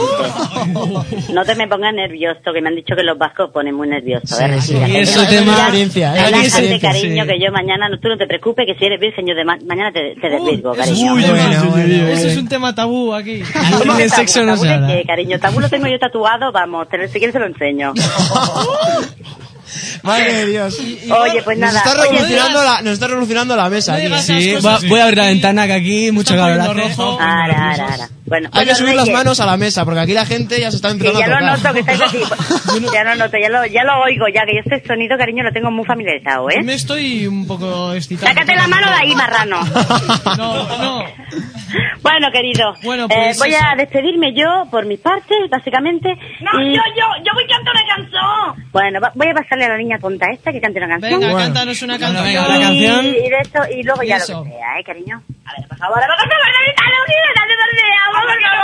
básicamente. No te me pongas nervioso, que me han dicho que los vascos ponen muy nerviosos. Sí, ¿eh? sí. Relájate. Y ese Relájate, tema- experiencia, ¿eh? relájate, Experiencia, cariño, sí. que yo mañana, no, tú no te preocupes, que si eres virgen, yo de ma- mañana te, te desvirgo, Eso es- cariño. Uy, Bueno, eso es- bueno, eso bueno. es un tema tabú aquí. ¿Cómo que de tabú? sexo no ¿Tabú se de habla. qué, cariño? Tabú lo tengo yo tatuado, vamos, te- si quieres se lo enseño. Madre de Dios. Oye, pues Nos nada. está Oye, revolucionando la, nos está revolucionando la mesa No aquí. digas ¿eh? Sí, esas va- cosas. voy a abrir la ventana que aquí mucho Está calor poniendo hace. rojo. Ara, ara, ara. Bueno, Hay que bueno, subir las Reyes, manos a la mesa, porque aquí la gente ya se está que empezando ya a lo tocar. noto que estáis así. Ya lo noto, ya lo, ya lo oigo, ya que este sonido, cariño, lo tengo muy familiarizado, ¿eh? Me estoy un poco excitado. Sácate la mano de ahí, marrano. No, no. Bueno, querido, Bueno, eh, pues voy eso. a despedirme yo por mi parte, básicamente. No, y- yo, yo, yo voy a cantar una canción. Bueno, va- voy a pasarle a la niña tonta esta que cante una canción. Venga, Bueno. cántanos una canción. venga, y, la canción. y de esto, y luego ya Eso. lo que sea, ¿eh, cariño? A ver, por favor, Por favor, dale por favor.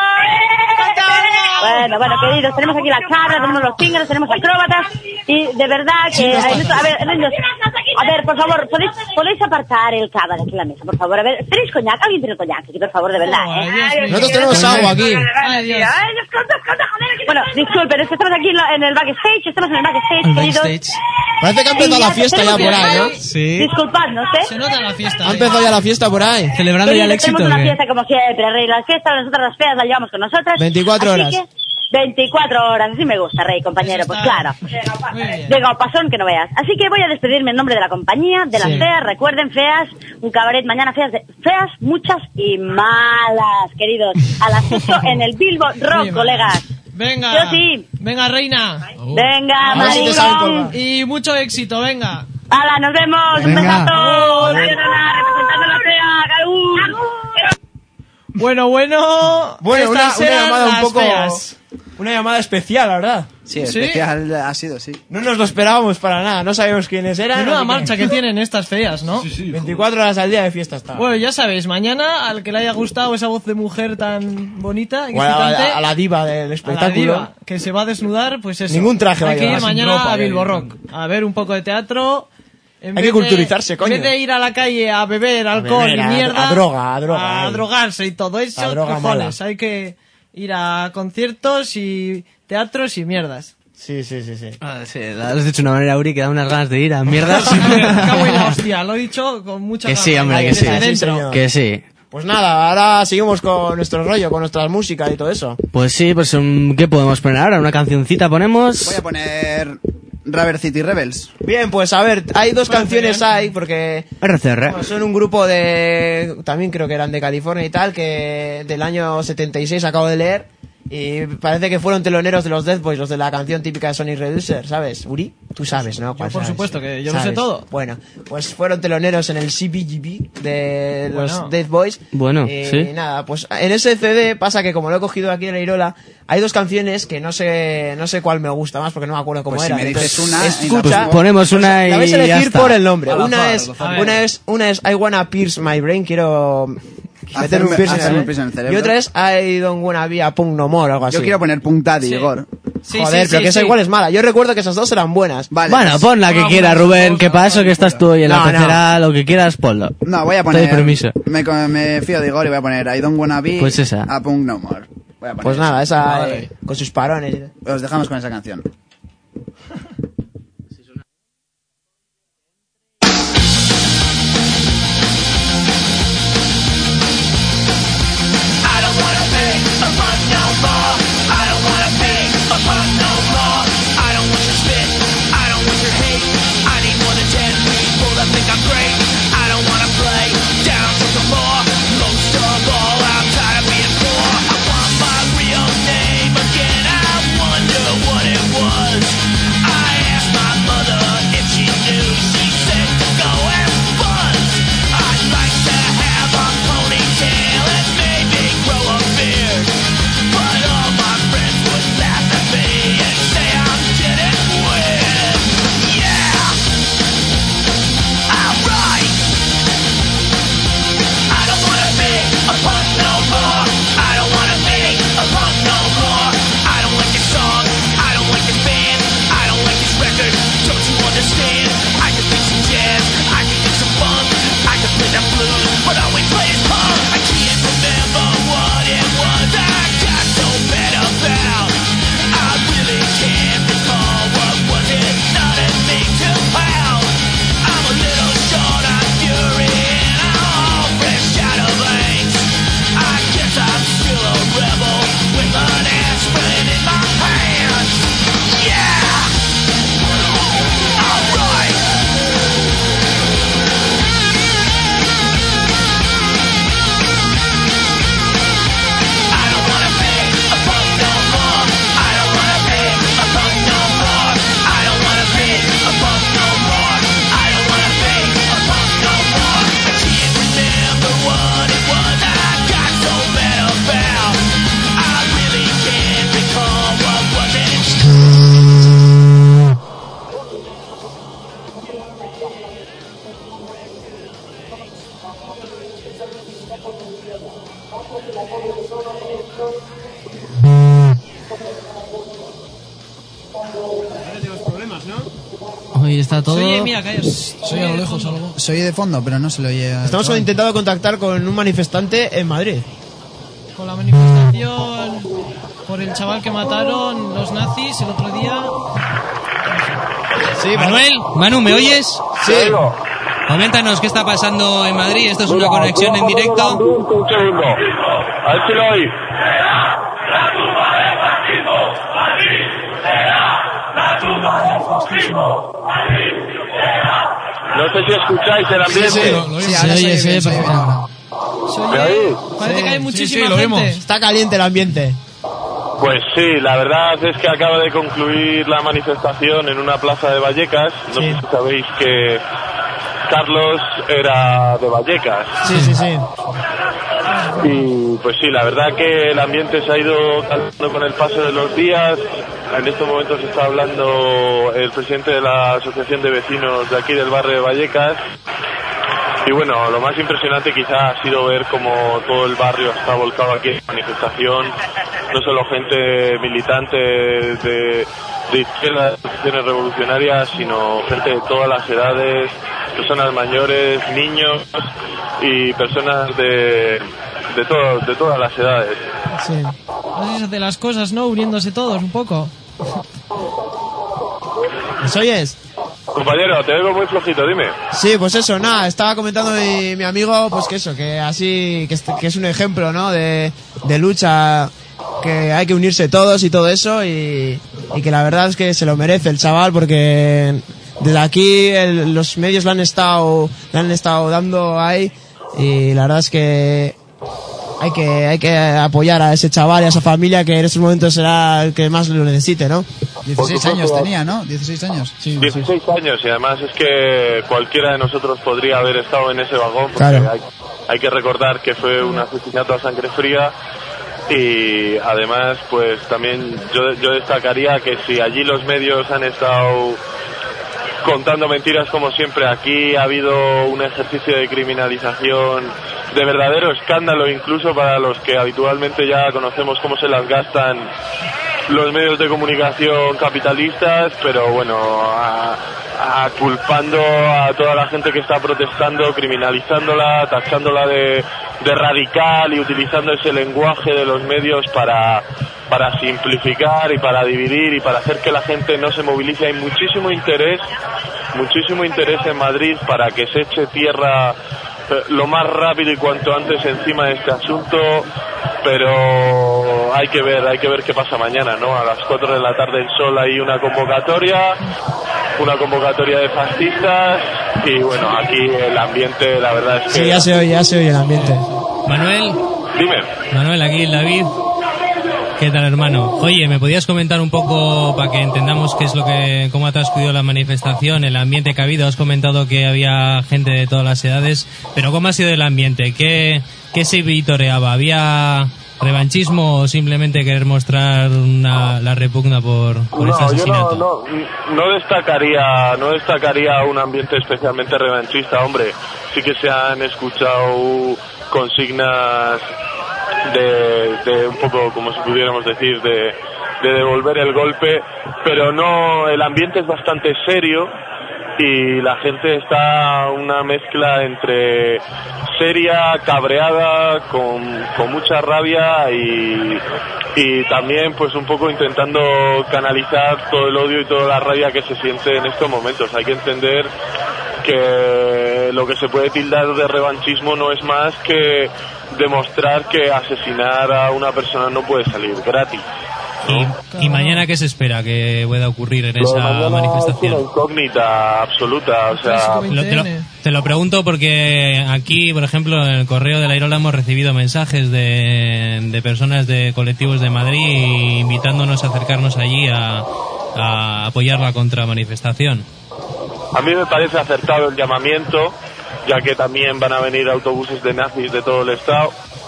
Bueno, bueno, queridos, tenemos aquí la charla, tenemos los fingers, tenemos acróbatas y de verdad que... a ver, a ver, por favor, ¿podéis, podéis apartar el cava de aquí en la mesa, por favor. A ver, ¿tenéis coñac? ¿Alguien tiene coñac? Aquí, por favor, de verdad, Ay, ¿eh? Dios mío. Nosotros tenemos agua aquí. Ay, Dios. Bueno, disculpen, es que estamos aquí en la- en el backstage, estamos en el backstage, El queridos. backstage. Parece que ha empezado la fiesta ya por ahí, ¿no? Sí. Disculpadnos, ¿eh? Se nota la fiesta. Ha ahí. empezado ya la fiesta por ahí. Celebrando ya el Queridos, éxito. tenemos una ¿o qué? fiesta como siempre, Rey. La fiesta, nosotras las feas la llevamos con nosotras. veinticuatro Así horas. que, veinticuatro horas, así me gusta, Rey, compañero, Eso pues está claro. muy bien. Venga, pasón que no veas. Así que voy a despedirme en nombre de la compañía, de las Sí. feas. Recuerden, feas, un cabaret mañana, feas, de- feas, muchas y malas, queridos. A las ocho en el Bilbo Rock, Muy mal. colegas. Venga. Yo sí. Venga, reina. Venga, A ver si te saben maricón. colgar. Y mucho éxito, venga. Hala, nos vemos. Un Venga. besazo. Sayonara, representando la fea. Agur. Bueno, bueno. Bueno, una, estas una eran llamada un las poco... feas. Una llamada especial, la verdad. Sí, ¿Sí? especial ha sido, sí. No nos lo esperábamos para nada, no sabíamos quiénes eran. Menuda así que marcha que tienen estas feas, ¿no? veinticuatro horas al día de fiesta está. Bueno, ya sabéis, mañana al que le haya gustado esa voz de mujer tan bonita, Bueno, a, excitante, a- a la diva del a la espectáculo. diva, que se va a desnudar, pues eso. Ningún traje va Hay a que llevar, ir sin mañana ropa, a Bilbo que- Rock a ver un poco de teatro. En Hay vez que culturizarse, de, coño. En vez de ir a la calle a beber alcohol beber, y a- mierda, a droga, a droga, a eh. drogarse y todo eso, A droga cojones, hay que ir a conciertos y teatros y mierdas. Sí, sí, sí, sí. Ah, sí, lo has dicho de una manera, Uri, que da unas ganas de ir a mierdas. Me cago en la hostia, lo he dicho con mucha Que ganas. sí, hombre, Ahí, que sí. desde Sí, dentro. señor. Que sí. Pues nada, ahora seguimos con nuestro rollo, con nuestras músicas y todo eso. Pues sí, pues um, ¿qué podemos poner ahora? ¿Una cancioncita ponemos? Voy a poner Rubber City Rebels. Bien, pues a ver, hay dos canciones ahí, porque R C R. bueno, son un grupo de, también creo que eran de California y tal, que del año setenta y seis acabo de leer, y parece que fueron teloneros de los Death Boys, los de la canción típica de Sonic Reducer, ¿sabes? Uri, tú sabes, ¿no? ¿Cuál Yo, por sabes? supuesto, que yo lo sé ¿Sabes? todo. Bueno, pues fueron teloneros en el C B G B de los Bueno. Death Boys. Bueno, y sí. nada, pues en ese C D pasa que como lo he cogido aquí en la Irola, hay dos canciones que no sé no sé cuál me gusta más porque no me acuerdo cómo Pues si era. me dices Entonces, una, escucha, Pues ponemos una y la vais a ya elegir está. por el nombre. Al Una azar, es, al azar. una es, una es I wanna pierce my brain, quiero meterme un Hacerme- piercing, hacerme en un piercing en el el- cerebro. y otra es I don't wanna be a punk no more, algo así. Yo quiero poner Punk Daddy, Sí. Igor. Sí, Joder, sí, pero sí, que esa sí. igual es mala. Yo recuerdo que esas dos eran buenas. Vale. Bueno, pues- pon la que Ah, quieras, bueno, Rubén. vamos ¿Qué a- pasó? Que estás tú y en la No, no. pecera, lo que quieras, ponlo. No, voy a Te doy poner... permiso. Me, me fío de Igor y voy a poner I don't wanna be Pues esa. a Punk No More. Voy a poner Pues nada, esa Vale. eh, con sus parones. Os dejamos con esa canción. I don't wanna be a punk no more. I don't wanna be a punk no more. I don't want your spit. I don't want your hate. I need more than ten people that think I'm great. I don't wanna play down to the floor. Most of all, I'm tired of being poor. I want my real name again. I wonder what it was. I asked my mother if she knew. She said to go and buzz. I'd like to have a ponytail and maybe grow a beard. But all my friends would laugh at me and say I'm dead and weird. Yeah! Alright! I don't wanna be a punk no more. I don't wanna be a punk no more. I don't like this song. I don't like this band. I don't like this record. Don't you understand? I can play some jazz. I can do some funk. I can play the blues, but all we play is punk. I can't remember what it was I got so bad about. I really can't recall what was it. Nothing makes to pound. I'm a little short on fury and I'm all fresh out of angst. I guess I'm still a rebel with an aspirin in my pants. Yeah! Alright! I don't wanna be a punk no more. I don't wanna be a punk no more. I don't wanna be a punk no more. I don't wanna be a punk no more. I can't remember what it was I got so mad about. I really can't recall what was it. Hoy está todo. Oye, mira, calla. Soy a lo lejos algo. Se oye de fondo, pero no se le oye... al Estamos chaval. intentando contactar con un manifestante en Madrid. Con la manifestación por el chaval que mataron los nazis el otro día. Sí, Manuel, Manu, ¿me oyes? Sí. Coméntanos qué está pasando en Madrid. Esto es una conexión en directo. Un segundo. A ver si lo oís. No sé si escucháis el ambiente. Sí, lo, lo Sí, oímos. ahora Se se oye, oye se oye bien, se oye bien. perfectamente. Se ¿Me oye- oís? parece que hay Sí, muchísima sí, lo gente. vemos. Está caliente el ambiente. Pues sí, la verdad es que acaba de concluir la manifestación en una plaza de Vallecas. No Sí. sé si sabéis que Carlos era de Vallecas. Sí, sí, sí. Y pues sí, la verdad que el ambiente se ha ido calmando con el paso de los días. En estos momentos está hablando el presidente de la Asociación de Vecinos de aquí del barrio de Vallecas. y bueno, lo más impresionante quizá ha sido ver cómo todo el barrio está volcado aquí en la manifestación, no solo gente militante de, de izquierda, de instituciones revolucionarias, sino gente de todas las edades, personas mayores, niños y personas de, de, todo, de todas las edades. Sí. Así se hacen las cosas, ¿no? Uniéndose todos un poco. ¿Me oyes? Compañero, te oigo muy flojito, dime. Sí, pues eso, nada, estaba comentando mi, mi amigo, pues que eso, que así, que, que es un ejemplo, ¿no? De, de lucha, que hay que unirse todos y todo eso, y, y que la verdad es que se lo merece el chaval, porque desde aquí el, los medios le han estado, le han estado dando ahí, y la verdad es que hay que hay que apoyar a ese chaval y a esa familia, que en estos momentos será el que más lo necesite, ¿no? dieciséis años tenía, ¿no? dieciséis años. Sí, dieciséis años, y además es que cualquiera de nosotros podría haber estado en ese vagón, porque Claro. hay, hay que recordar que fue un asesinato a sangre fría, y además pues también yo, yo destacaría que si allí los medios han estado contando mentiras como siempre, aquí ha habido un ejercicio de criminalización de verdadero escándalo, incluso para los que habitualmente ya conocemos cómo se las gastan los medios de comunicación capitalistas, pero bueno, a, a culpando a toda la gente que está protestando, criminalizándola, tachándola de, de radical y utilizando ese lenguaje de los medios para, para simplificar y para dividir y para hacer que la gente no se movilice. Hay muchísimo interés, muchísimo interés en Madrid para que se eche tierra lo más rápido y cuanto antes encima de este asunto, pero hay que ver, hay que ver qué pasa mañana, ¿no? A las cuatro de la tarde en Sol hay una convocatoria, una convocatoria de fascistas, y bueno, aquí el ambiente, la verdad es que... Sí, ya se oye, ya se oye el ambiente. Manuel. Dime. Manuel, aquí el David. ¿Qué tal, hermano? Oye, ¿me podías comentar un poco para que entendamos qué es lo que, cómo ha transcurrido la manifestación, el ambiente que ha habido? Has comentado que había gente de todas las edades, pero ¿cómo ha sido el ambiente? ¿Qué, qué se vitoreaba? ¿Había revanchismo o simplemente querer mostrar una, la repugna por, por este No, yo asesinato? no, no, no destacaría, no destacaría un ambiente especialmente revanchista, hombre. Sí que se han escuchado consignas de, de un poco, como si pudiéramos decir, de, de devolver el golpe, pero no, el ambiente es bastante serio y la gente está una mezcla entre seria, cabreada, con, con mucha rabia y, y también pues un poco intentando canalizar todo el odio y toda la rabia que se siente en estos momentos. Hay que entender que lo que se puede tildar de revanchismo no es más que demostrar que asesinar a una persona no puede salir gratis, ¿no? ¿Y, y mañana qué se espera que pueda ocurrir en Lo de esa mañana manifestación? es una incógnita absoluta, o sea... Lo- te, lo, te lo pregunto porque aquí, por ejemplo, en el Correo de la Irola hemos recibido mensajes de, de personas de colectivos de Madrid invitándonos a acercarnos allí a, a apoyar la contramanifestación. A mí me parece acertado el llamamiento, ya que también van a venir autobuses de nazis de todo el estado.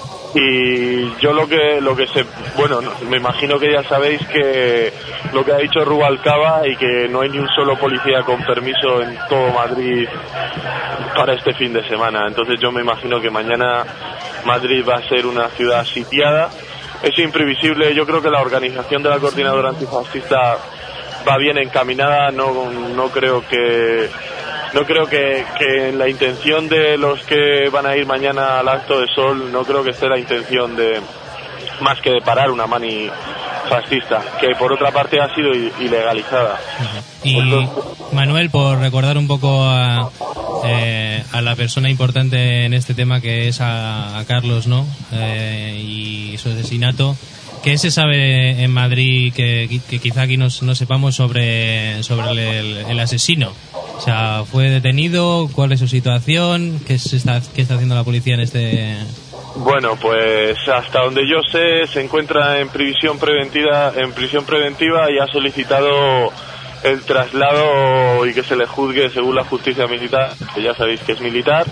Y yo lo que lo que sé, bueno, me imagino que ya sabéis que lo que ha dicho Rubalcaba y que no hay ni un solo policía con permiso en todo Madrid para este fin de semana. Entonces yo me imagino que mañana Madrid va a ser una ciudad sitiada. Es imprevisible, yo creo que la organización de la coordinadora antifascista va bien encaminada, no no creo que no creo que, que en la intención de los que van a ir mañana al acto de Sol, no creo que esté la intención de más que de parar una mani fascista, que por otra parte ha sido ilegalizada. Y Manuel, por recordar un poco a, eh, a la persona importante en este tema, que es a, a Carlos, ¿no? Eh, y su asesinato. ¿Qué se sabe en Madrid que, que quizá aquí no, no sepamos sobre, sobre el, el asesino? O sea, ¿fue detenido? ¿Cuál es su situación? ¿Qué, se está, qué está haciendo la policía en este...? Bueno, pues hasta donde yo sé se encuentra en prisión preventiva, en prisión preventiva y ha solicitado el traslado y que se le juzgue según la justicia militar, que ya sabéis que es militar.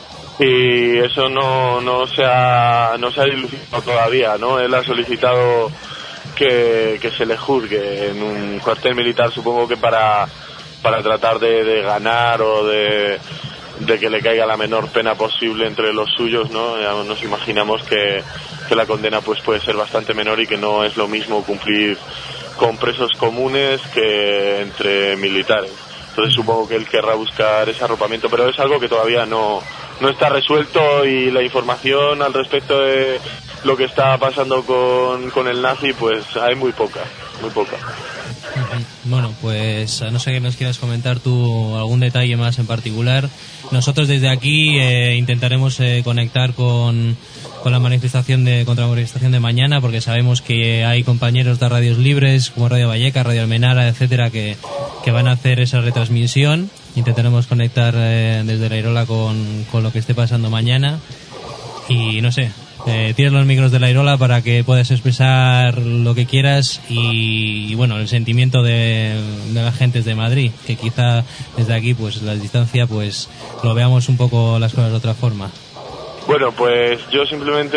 Y eso no, no se ha, no se ha dilucidado todavía, ¿no? Él ha solicitado que, que se le juzgue en un cuartel militar, supongo que para, para tratar de, de ganar o de, de que le caiga la menor pena posible entre los suyos, ¿no? Ya nos imaginamos que, que la condena pues puede ser bastante menor y que no es lo mismo cumplir con presos comunes que entre militares. Entonces supongo que él querrá buscar ese arropamiento, pero es algo que todavía no, no está resuelto, y la información al respecto de lo que está pasando con, con el nazi pues hay muy poca, muy poca. Bueno, pues a no ser que nos quieras comentar tú algún detalle más en particular, nosotros desde aquí eh, intentaremos eh, conectar con, con la manifestación de contra la manifestación de mañana, porque sabemos que hay compañeros de radios libres como Radio Valleca, Radio Almenara, etcétera, que, que van a hacer esa retransmisión. Intentaremos conectar eh, desde la Irola con, con lo que esté pasando mañana, y no sé, Eh, tienes los micros de la Irola para que puedas expresar lo que quieras y, y bueno, el sentimiento de, de la gente de Madrid, que quizá desde aquí, pues la distancia, pues lo veamos un poco las cosas de otra forma. Bueno, pues yo simplemente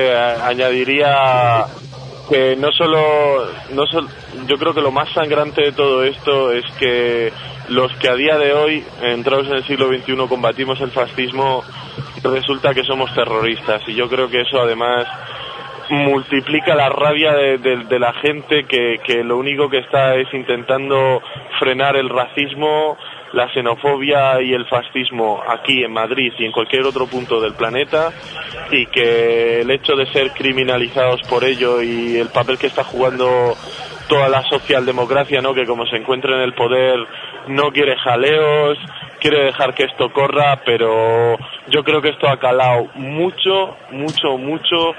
añadiría que no solo, no solo, yo creo que lo más sangrante de todo esto es que los que a día de hoy, entrados en el siglo veintiuno, combatimos el fascismo, resulta que somos terroristas, y yo creo que eso además multiplica la rabia de, de, de la gente que, que lo único que está es intentando frenar el racismo, la xenofobia y el fascismo aquí en Madrid y en cualquier otro punto del planeta, y que el hecho de ser criminalizados por ello y el papel que está jugando toda la socialdemocracia, ¿no?, que como se encuentra en el poder no quiere jaleos, quiere dejar que esto corra, pero yo creo que esto ha calado mucho, mucho, mucho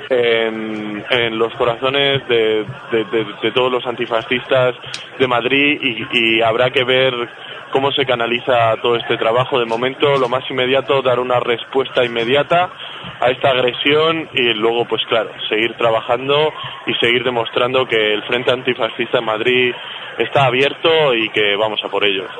en, en los corazones de, de, de, de todos los antifascistas de Madrid, y, y habrá que ver cómo se canaliza todo este trabajo. De momento, lo más inmediato, dar una respuesta inmediata a esta agresión, y luego, pues claro, seguir trabajando y seguir demostrando que el Frente Antifascista en Madrid está abierto y que vamos a por ello.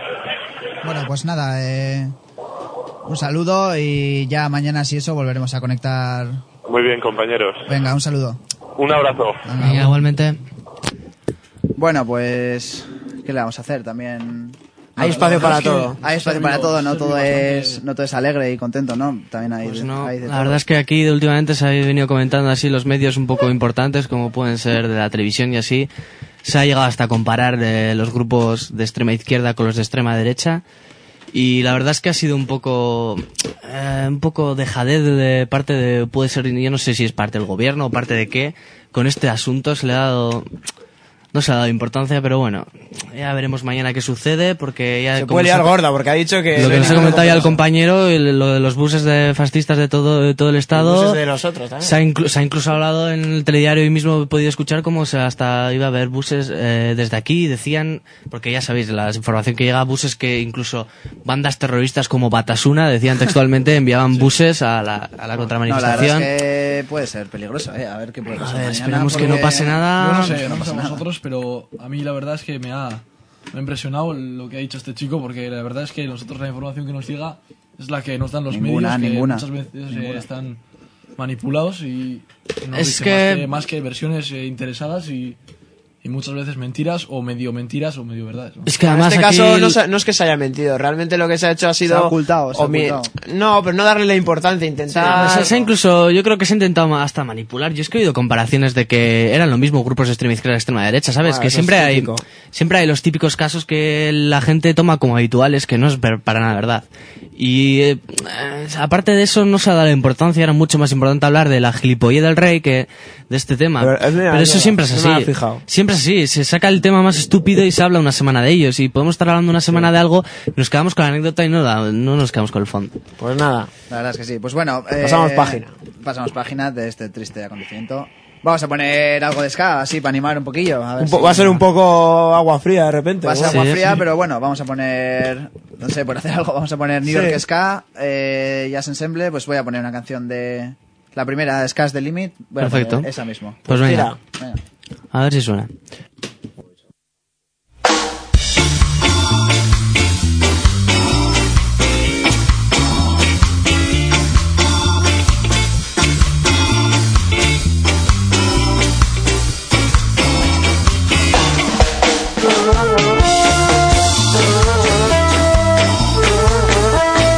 Bueno, pues nada, eh, un saludo, y ya mañana, si eso, volveremos a conectar. Muy bien, compañeros. Venga, un saludo. Un abrazo. Venga, igualmente. Bueno, pues ¿qué le vamos a hacer? También hay espacio para todo. Hay espacio para todo, no todo es no todo es alegre y contento, ¿no? También hay, pues no, hay de la todo. verdad es que aquí últimamente se ha venido comentando así los medios un poco importantes, como pueden ser de la televisión y así. Se ha llegado hasta a comparar de los grupos de extrema izquierda con los de extrema derecha, y la verdad es que ha sido un poco eh, un poco dejadez de parte de, puede ser, yo no sé si es parte del gobierno o parte de qué, con este asunto se le ha dado, no se ha dado importancia, pero bueno, ya veremos mañana qué sucede, porque ya... Se puede liar gorda, porque ha dicho que... Lo que nos ha comentado ya el compañero, el, lo de los buses de fascistas de todo, de todo el estado... Los buses de nosotros también. Se ha, inclu- se ha incluso hablado en el telediario, hoy mismo he podido escuchar cómo se hasta iba a haber buses eh, desde aquí, decían, porque ya sabéis, la información que llega, buses que incluso bandas terroristas como Batasuna, decían textualmente, enviaban sí. buses a la, a la contramanifestación. No, la verdad es que puede ser peligroso, ¿eh? A ver qué puede pasar. A ver, mañana, esperemos porque... que no pase nada. Yo no sé, no no sé pasa a nada. vosotros, pero a mí la verdad es que me ha, me ha impresionado lo que ha dicho este chico, porque la verdad es que nosotros la información que nos llega es la que nos dan los Ninguna, medios, que ninguna. muchas veces eh, Ninguna. están manipulados y nos Es dicen que- más que, más que versiones eh, interesadas y, y muchas veces mentiras o medio mentiras o medio verdades, ¿no? Es que En además este aquí caso el- no, se- no es que se haya mentido, realmente lo que se ha hecho ha sido... Se ha ocultado, se ha omi- ocultado. No, pero no darle la importancia, intentar... Se, se ha incluso, yo creo que se ha intentado ma- hasta manipular. Yo es que he oído comparaciones de que eran lo mismo grupos de extrema izquierda y extrema derecha, ¿sabes? Ah, que eso siempre es hay, típico. siempre hay los típicos casos que la gente toma como habituales, que no es ver- para nada verdad. Y eh, eh, aparte de eso, no se ha dado la importancia. Era mucho más importante hablar de la gilipollez del rey que de este tema. Pero, es mira, Pero eso mira, siempre es no así. me había fijado. Siempre es así. Se saca el tema más estúpido y se habla una semana de ellos. Y podemos estar hablando una semana de algo, nos quedamos con la anécdota y no, la- no nos quedamos con el fondo. Pues nada. La verdad es que sí. Pues bueno, eh, Pasamos página. Pasamos página de este triste acontecimiento. Vamos a poner algo de ska, así, para animar un poquillo. A ver Un po- si- va a ser un poco agua fría de repente. Va a ser ¿no? agua Sí, fría, sí. pero bueno, vamos a poner, no sé, por hacer algo, vamos a poner New York Sí. Ska, eh, Jazz Ensemble, pues voy a poner una canción de la primera, Sky's the Limit. Voy a Perfecto. poner esa mismo. Pues venga, Venga. a ver si suena. Oh,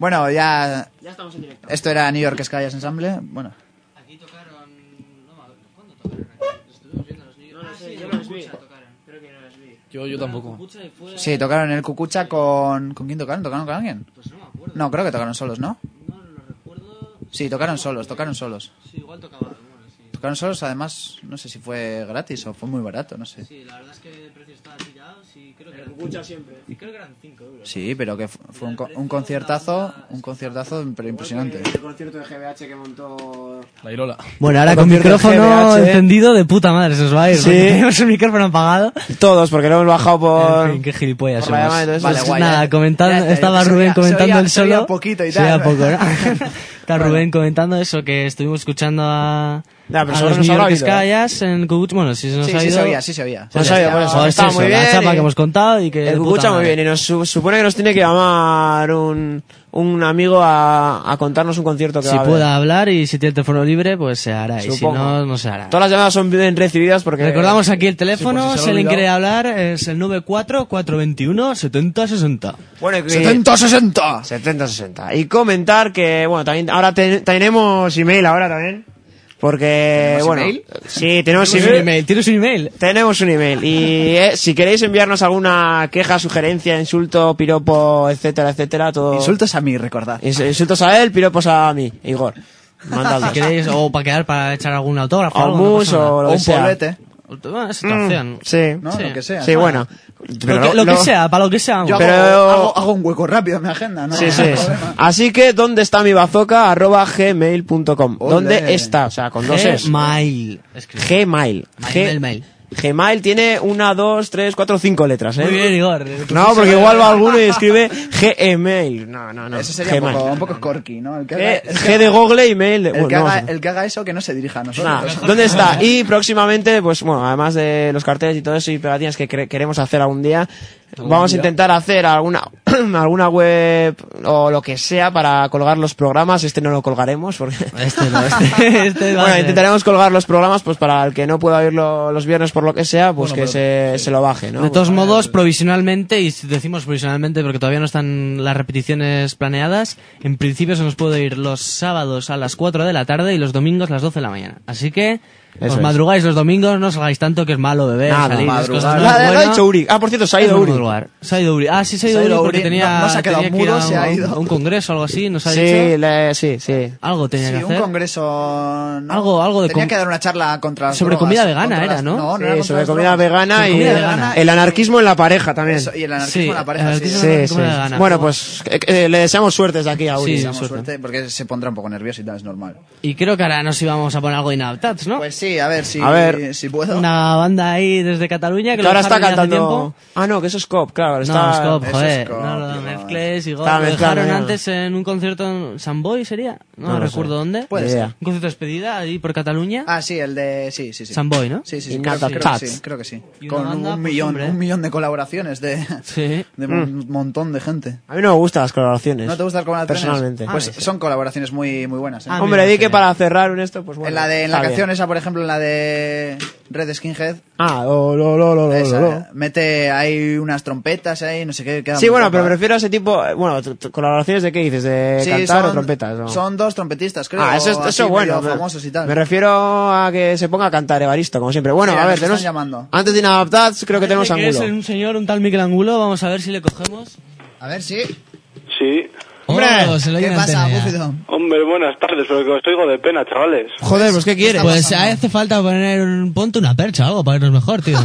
Bueno, ya... Ya estamos en directo. Esto era New York Sky Ensemble. Bueno. Aquí tocaron... No, ¿cuándo tocaron aquí? Estuvimos viendo los New York. No lo sé, sí, yo en no los vi. Cucucha tocaron. Creo que no los vi. Yo, yo tampoco. Cucucha y fue- Sí, tocaron en el Cucucha con... ¿Con quién tocaron? ¿Tocaron con alguien? Pues no me acuerdo. No, creo que tocaron solos, ¿no? No lo recuerdo. Sí, tocaron solos, tocaron solos. Sí, igual tocaba alguno, sí. Tocaron solos, además, no sé si fue gratis o fue muy barato, no sé. Sí, la verdad es que el precio estaba tirado. Sí, creo que El eran Cucucha cinco. siempre. Y creo que eran cinco euros. Sí, pero que fu- fue un, co- un conciertazo, un conciertazo pero impresionante. El concierto de G B H que montó... La Irola. Bueno, ahora El con concierto de micrófono G B H. encendido de puta madre se os va a ir. Sí. porque Tenemos el micrófono apagado. Todos, porque lo hemos bajado por... En fin, qué gilipollas por la somos. llamada y todo eso. Vale, Pues guay, nada, ya- comentando, ya- ya- estaba se Rubén oía- se comentando oía- el se oía solo. poquito y Se oía tal. poco, ¿no? Está Rubén comentando eso, que estuvimos escuchando a, Ya, pero a seguro los nos New habrá York oído, ¿eh? Skyas en Cucucha. Bueno, si se nos Sí, ha sí ido... se oía, sí se oía. Se nos ha ido, por eso. Joder, Estaba es muy eso, bien. la chapa y- que hemos contado y que... de El puta Cucucha muy madre. bien. Y nos su- supone que nos tiene que llamar un, un amigo a, a contarnos un concierto que Si va a haber. pueda hablar y si tiene el teléfono libre, pues se hará. Y si Supongo. no, no se hará. Todas las llamadas son bien recibidas porque... Recordamos aquí el teléfono, Sí, por si se si lo ha alguien olvidado. quiere hablar, es el nueve cuatro cuatro dos uno siete cero seis cero. Bueno, que- setenta sesenta. setenta sesenta. Y comentar que, bueno, también ahora te- tenemos email ahora también. Porque, ¿Tenemos bueno, email? sí, tenemos ¿Tienes un email. email? ¿Tienes un email? Tenemos un email. Y eh, si queréis enviarnos alguna queja, sugerencia, insulto, piropo, etcétera, etcétera, todo. Insultos a mí, recordad. Ins- Insultos a él, piropos a mí, Igor. Mandadlos. Si queréis, o para quedar, para echar algún autógrafo. O algo, no mus pasa nada. o lo O que un sea. polvete. Bueno, es otra opción. Mm, sí. ¿No? Sí. Lo que sea. Sí, bueno. Lo que, lo que sea, para lo que sea. Yo vamos. Pero- hago, hago, hago un hueco rápido en mi agenda, ¿no? Sí, sí. No hay problema. Así que, ¿dónde está mi bazooka? Arroba gmail punto com. Ole. ¿Dónde está? O sea, con dos es. Gmail. Escribe. Gmail. Mail, mail. Gmail tiene una, dos, tres, cuatro, cinco letras, ¿eh? Muy bien, Igor. No, porque igual va alguno y escribe Gmail. No, no, no. Ese sería un Gmail. poco, un poco corky, ¿no? El que haga, G, el que G de haga- Google, email. de- el bueno, que, no haga, sé. el que haga eso que no se dirija a nosotros. Nah, ¿dónde está? Y próximamente, pues bueno, además de los carteles y todo eso y pegatinas que cre- queremos hacer algún día, vamos a intentar hacer alguna alguna web o lo que sea para colgar los programas. Este no lo colgaremos porque Este no, este, este va a bueno, ser. intentaremos colgar los programas pues para el que no pueda oírlo los viernes por lo que sea, pues Bueno, que pero- se, sí. se lo baje, ¿no? De todos modos, provisionalmente, y decimos provisionalmente porque todavía no están las repeticiones planeadas, en principio se nos puede ir los sábados a las cuatro de la tarde y los domingos a las doce de la mañana. Así que Eso os es. madrugáis los domingos, no salgáis tanto que es malo beber, Nada, salir, esas madrugar. cosas. Lo No ha- es lo ha bueno. dicho Uri. Ah, por cierto, se ha Es ido bueno Uri. madrugar. Se ha ido Uri. Ah, sí, se ha Se ido ha Uri ido porque Uri. tenía, No- no se ha quedado tenía que ir mudo, a se ha un- ido. a un congreso o algo así, ¿nos ha Sí, dicho? le- sí, sí. Algo tenía Sí, que un hacer. congreso... ¿no? Algo- algo de Tenía com- que dar una charla contra las sobre drogas, comida vegana contra era, las- ¿no? No, no Sí, era contra sobre las comida drogas. vegana Sobre y comida el, vegana. el anarquismo en la pareja también. Eso, y el anarquismo Sí, en la pareja, el sí. anarquismo Sí, en la sí. comida vegana. Bueno, pues eh, eh, le deseamos suerte desde aquí a Uri. Sí, Deseamos suerte. suerte, porque se pondrá un poco nervioso y tal, es normal. Y creo que ahora nos íbamos a poner algo de Inadaptats, ¿no? Pues sí, a ver si, A ver. si puedo. Una banda ahí desde Cataluña que, Que lo ahora está dejaron ya hace cantando. tiempo. Ah, no, que eso es Cop, claro. No, Está... Scop, eso joder. es Scop, no lo tío. mezcles, Igor. Estaba Lo mezclando dejaron ya. antes en un concierto en San Boy, ¿sería? No, No lo recuerdo sé. dónde. Puede Ni ser. idea. Un concierto de despedida ahí por Cataluña. Ah, sí, el de... Sí, sí, sí. San Boy, ¿no? Sí, sí, sí, Y creo, Nata creo que Tats. sí, creo que sí. Y una Con banda, un pues, millón, hombre. un millón de colaboraciones de, Sí. de un montón de gente. A mí no me gustan las colaboraciones. ¿No te gustan las colaboraciones? Personalmente. Pues Ah, son colaboraciones muy, muy buenas. ¿eh? Ah, Hombre, mira, di que sí. para cerrar un esto, pues bueno. en la, de, en la está canción bien. esa, por ejemplo, en la de Red Skinhead, Ah, lo, lo, lo, lo, lo, esa, lo. mete ahí unas trompetas ahí, no sé qué. queda Sí, muy bueno, guapa. pero prefiero ese tipo. eh, Bueno, t- t- colaboraciones de qué dices, de Sí, cantar son, o trompetas. ¿no? Son dos trompetistas, creo. Ah, eso es así eso es bueno. medio Me, famosos y tal. me refiero a que se ponga a cantar Evaristo, como siempre. Bueno, Sí, a nos ver, están tenemos. llamando. Antes de Inadaptats, creo que tenemos Parece que ángulo. es un señor, un tal Miquel Angulo. Vamos a ver si le cogemos. A ver, sí. Sí. ¡Hombre! Oh, se lo oye ¿Qué en pasa, antena ya. Búfido? Hombre, buenas tardes, pero que os oigo de pena, chavales. Joder, pues ¿qué quieres? Pues hace falta poner un, ponte una percha o algo para irnos mejor, tío.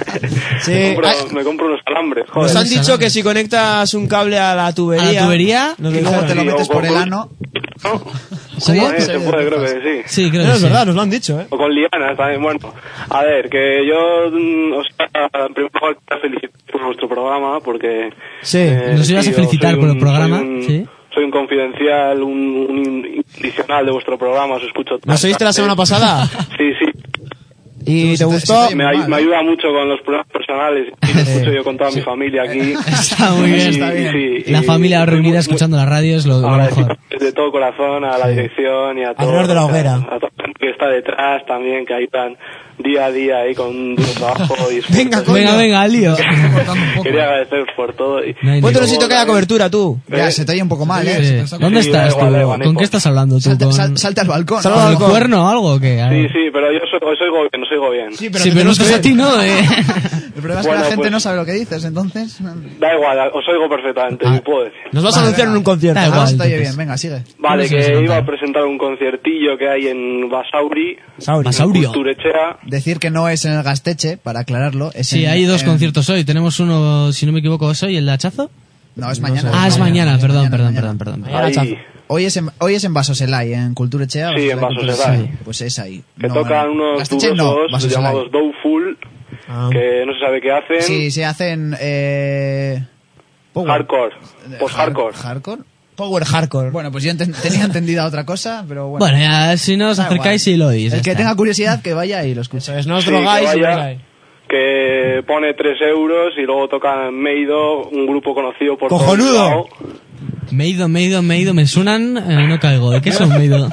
Sí. Me compro, Ay, me compro unos alambres, joder. nos han dicho que si conectas un cable a la tubería. ¿A la tubería? nos Y lo luego dijeron. te lo Sí, metes o por con- el ano. ¿No? ¿Sí? Eh, se puede, creo que sí. Sí, creo No, que es sí. verdad, nos lo han dicho, ¿eh? O con lianas también. Bueno, a ver, que yo mm, os en primer lugar quiero felicitar por vuestro programa porque... Sí. eh, Nos ibas a yo felicitar soy por el un- programa, soy un- sí. Soy un confidencial, un, un incondicional de vuestro programa, os escucho... ¿Nos oíste la semana pasada? Sí, sí. ¿Y te gustó? Me, ay- me ayuda mucho con los problemas personales y lo escucho yo con toda mi familia aquí. Está muy bien. Y- Está bien. sí, La y- familia y- reunida muy- escuchando la radio es lo, lo agradecido mejor. de todo corazón a la dirección y a todo, Alrededor de la hoguera. a toda la gente que está detrás también, que ayudan día a día ahí con un duro trabajo. Y venga, venga, venga, lío. Quería agradecer por todo. Y, ¿Cuánto necesito que haya cobertura tú? Ya, se te oye un poco mal, ¿eh? Sí. ¿Dónde Sí, estás da igual, tú? da igual, ¿Con no qué estás hablando tú? Salte, ¿Con, sal- salte al balcón. Sal- ¿con al el balcón. cuerno o algo? o qué? A Sí, ver. sí, pero yo soy, os oigo bien, os oigo bien. Sí, pero, Sí, te pero no tenemos estás que a ti, ¿no? Eh. El problema es que Bueno, la gente pues- no sabe lo que dices, entonces... Da igual, os oigo perfectamente, Ah. puedo decir. Nos vas a Vale, anunciar en venga. un concierto. Da Ahora igual, se te oye entonces. bien, venga, sigue. Vale, No sé si que se iba nota. a presentar un conciertillo que hay en Basauri, Saurio. Basaurio. Culturechea. Decir que no es en el Gasteche, para aclararlo. Es Sí, en- hay dos en- conciertos hoy. Tenemos uno, si no me equivoco, es hoy, el de Hachazo. No, es mañana. Ah, es mañana, perdón, mañana, perdón, mañana. perdón, perdón. Mañana Ahí, Hachazo. Hoy es en, hoy es en Vasoselay, en Culturechea. Sí, en Vasoselay. Pues es ahí. que No, tocan en- unos Gasteche no, dudosos Vasoselay. llamados Dowful, Ah. que no se sabe qué hacen. Sí, se hacen... Eh... Power. Hardcore, post-hardcore. Hard- ¿Hardcore? Power hardcore. Bueno, pues yo enten- tenía entendida otra cosa, pero bueno. Bueno, ya, si no os Da acercáis igual. y lo oís. El ya que está. tenga curiosidad, que vaya y lo escuche. Pues no os Sí, drogáis que y vaya. vengáis. Que pone tres euros y luego tocan Meido, un grupo conocido por ¡Cojonudo! todo Bilbao. Me he ido, me he ido, me he ido, me suenan, eh, no caigo. ¿De qué son me he ido?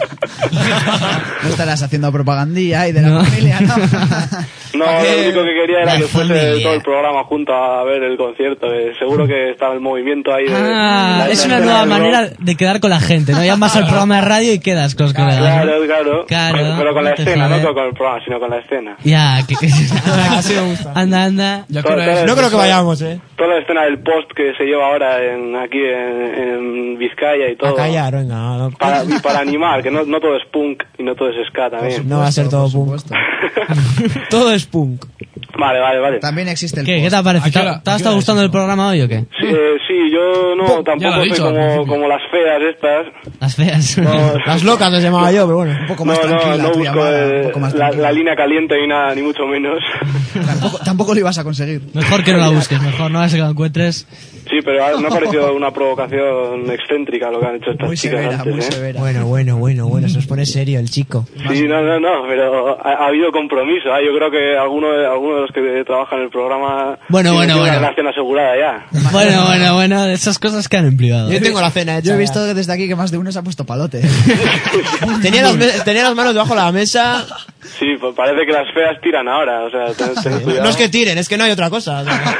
No estarás haciendo propagandilla y de la No. familia, ¿no? No, lo único que quería era La que fuese familia. todo el programa junto a ver el concierto. Que seguro que estaba el movimiento ahí. De, Ah, la es una escena nueva del rock. manera de quedar con la gente, ¿no? Llamas al programa de radio y quedas con los colegas. ¿no? Claro, claro. Claro, Pero, pero con la no te escena, jodes. no con el programa, sino con la escena. Ya, que, que- Así me gusta. anda, anda. Ya que Todo- hora todo es. el- No creo que vayamos, eh. Toda la escena del post que se lleva ahora en, aquí en, en Vizcaya y todo. A callar, venga. no- Para, y para animar, que no, no todo es punk y no todo es ska también. No va a ser todo Por punk. supuesto. Todo es punk. Vale, vale, vale. También existe el ¿Qué, post. ¿Qué te ha parecido? ¿A qué ¿Te, hora- ha- te a ha qué estado hora gustando es el eso? programa hoy o qué? Sí, eh, sí, yo no, Ya lo he tampoco soy dicho al como, principio. como las feas estas. Las feas. No, Las locas les llamaba yo, pero bueno. Un poco no, más no, tranquila no tu busco llamada, eh, un poco más la, tranquila. la línea caliente ni nada, ni mucho menos. Tampoco, tampoco lo ibas a conseguir. Mejor que no la busques, mejor no vas a que la encuentres. Sí, pero me ha parecido una provocación excéntrica lo que han hecho estas Muy chicas severa, antes, muy ¿eh? severa. Bueno, bueno, bueno, bueno. Se nos pone serio el chico. Sí, no, no, no, pero ha, ha habido compromiso. ¿eh? Yo creo que alguno de, alguno de los que trabajan en el programa Bueno, tiene bueno, una bueno. relación asegurada ya. Bueno, bueno, bueno, esas cosas quedan en privado. Yo tengo la cena hecha. Yo he ya. visto desde aquí que más de uno se ha puesto palote. Tenía las, me- tenía las manos debajo de la mesa. Sí, pues parece que las feas tiran ahora, o sea, ten, ten cuidado. No es que tiren, es que no hay otra cosa. o sea.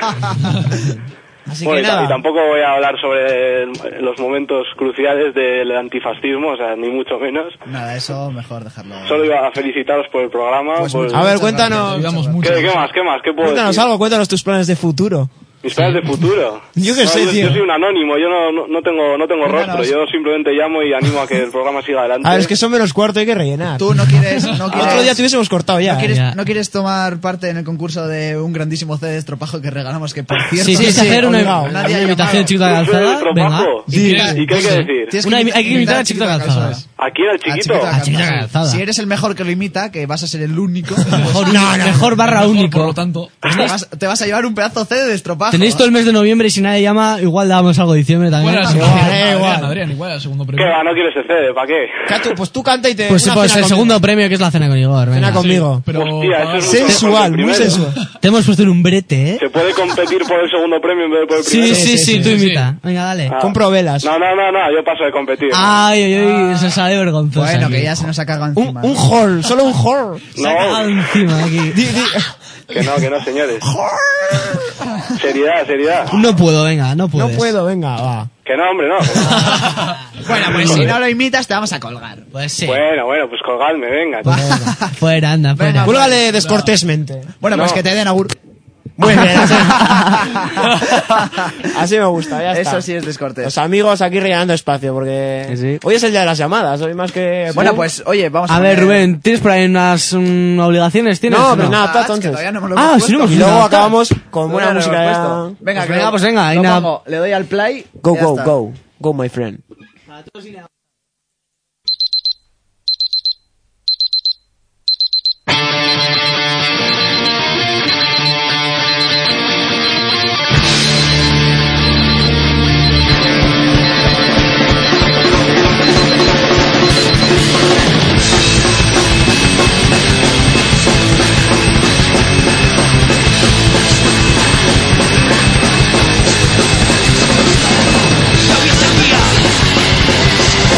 Así Bueno, que y, ta- nada. y tampoco voy a hablar sobre el- los momentos cruciales del antifascismo, o sea, ni mucho menos. Nada, eso mejor dejarlo. Solo iba a felicitaros por el programa. Pues por- muchas- A ver, muchas cuéntanos. gracias, Ayudamos muchas mucho. ¿Qué, qué más? ¿Qué más? ¿Qué puedo Cuéntanos decir? algo, cuéntanos tus planes de futuro. Mis planes de futuro. Yo qué No, sé, yo, tío. yo soy un anónimo, yo no, no, no tengo, no tengo Cuéntanos. rostro, yo simplemente llamo y animo a que el programa siga adelante. A ver, es que son menos cuarto, hay que rellenar. Tú no quieres, no quieres, Otro día te hubiésemos cortado ya. no quieres, ya. no quieres tomar parte en el concurso de un grandísimo C D de estropajo que regalamos, que por cierto... Sí, tienes que hacer una, obligado, una nadie ha invitación llamado. chiquita de ¿Un feo de calzada. Venga. estropajo? Sí, ¿Y qué hay que decir? Tienes Una- imi- hay que imitar a Chiquito Calzada. ¿Aquí era el A chiquito? Chiquito A Chiquito Calzada. Calzada. Si eres el mejor que lo imita, que vas a ser el único, Mejor, pues, no, no, mejor barra Mejor, único. Por lo tanto, te, vas, te vas a llevar un pedazo C D de estropajo. Tenéis todo el mes de noviembre y si nadie llama, igual damos algo de diciembre también. Bueno, igual, Adrián, eh, igual. Adrián, Adrián, igual, el segundo ¿Qué premio. va? ¿No quieres ese C D? ¿Para qué? Catu, pues tú canta y te. Pues, una pues cena el conmigo. segundo premio que es la cena con Igor. Cena Venga. conmigo. Pero Hostia, eso es mucho mejor que el Sensual, muy primero. sensual. Te hemos puesto en un brete, ¿eh? ¿Se puede competir por el segundo premio en vez de por el Sí, primero? sí, sí, sí, tú sí, imita. Venga, dale. Ah. Compro velas. No, no, no, no, yo paso de competir. Ay, ay, ay, se sale vergonzosa. Bueno, aquí. que ya se nos ha cagado Un, encima. un hall, solo un hall. Se ha cagado encima aquí. Di- di- Que no, que no, señores. Seriedad, seriedad. No puedo, venga, no No puedes. puedo, venga, va. Que no, hombre, no. que no. Bueno, pues si no lo imitas, te vamos a colgar. Pues sí. Bueno, bueno, pues colgadme, venga. Fuera, anda, fuera. Venga, Cuélgale descortésmente. Bueno, pues No. que te den agur. Muy bien, así, así me gusta, ya está. Eso sí es descortés. Los amigos aquí rellenando espacio, porque hoy es el día de las llamadas, hoy más que... Bueno, pues, oye, vamos a A ver, poner- Rubén, ¿tienes por ahí unas mm, obligaciones? ¿Tienes? No, o pero nada, Ah, está, es que entonces. todavía no me lo Ah, hemos sí, no puesto. Y hemos luego nada. acabamos con buena Todavía no lo música. hemos ya. puesto. Venga, Pues que venga, lo- pues venga, hay lo una- pongo, le doy al play. Go, ya go, está. go. Go, my friend. La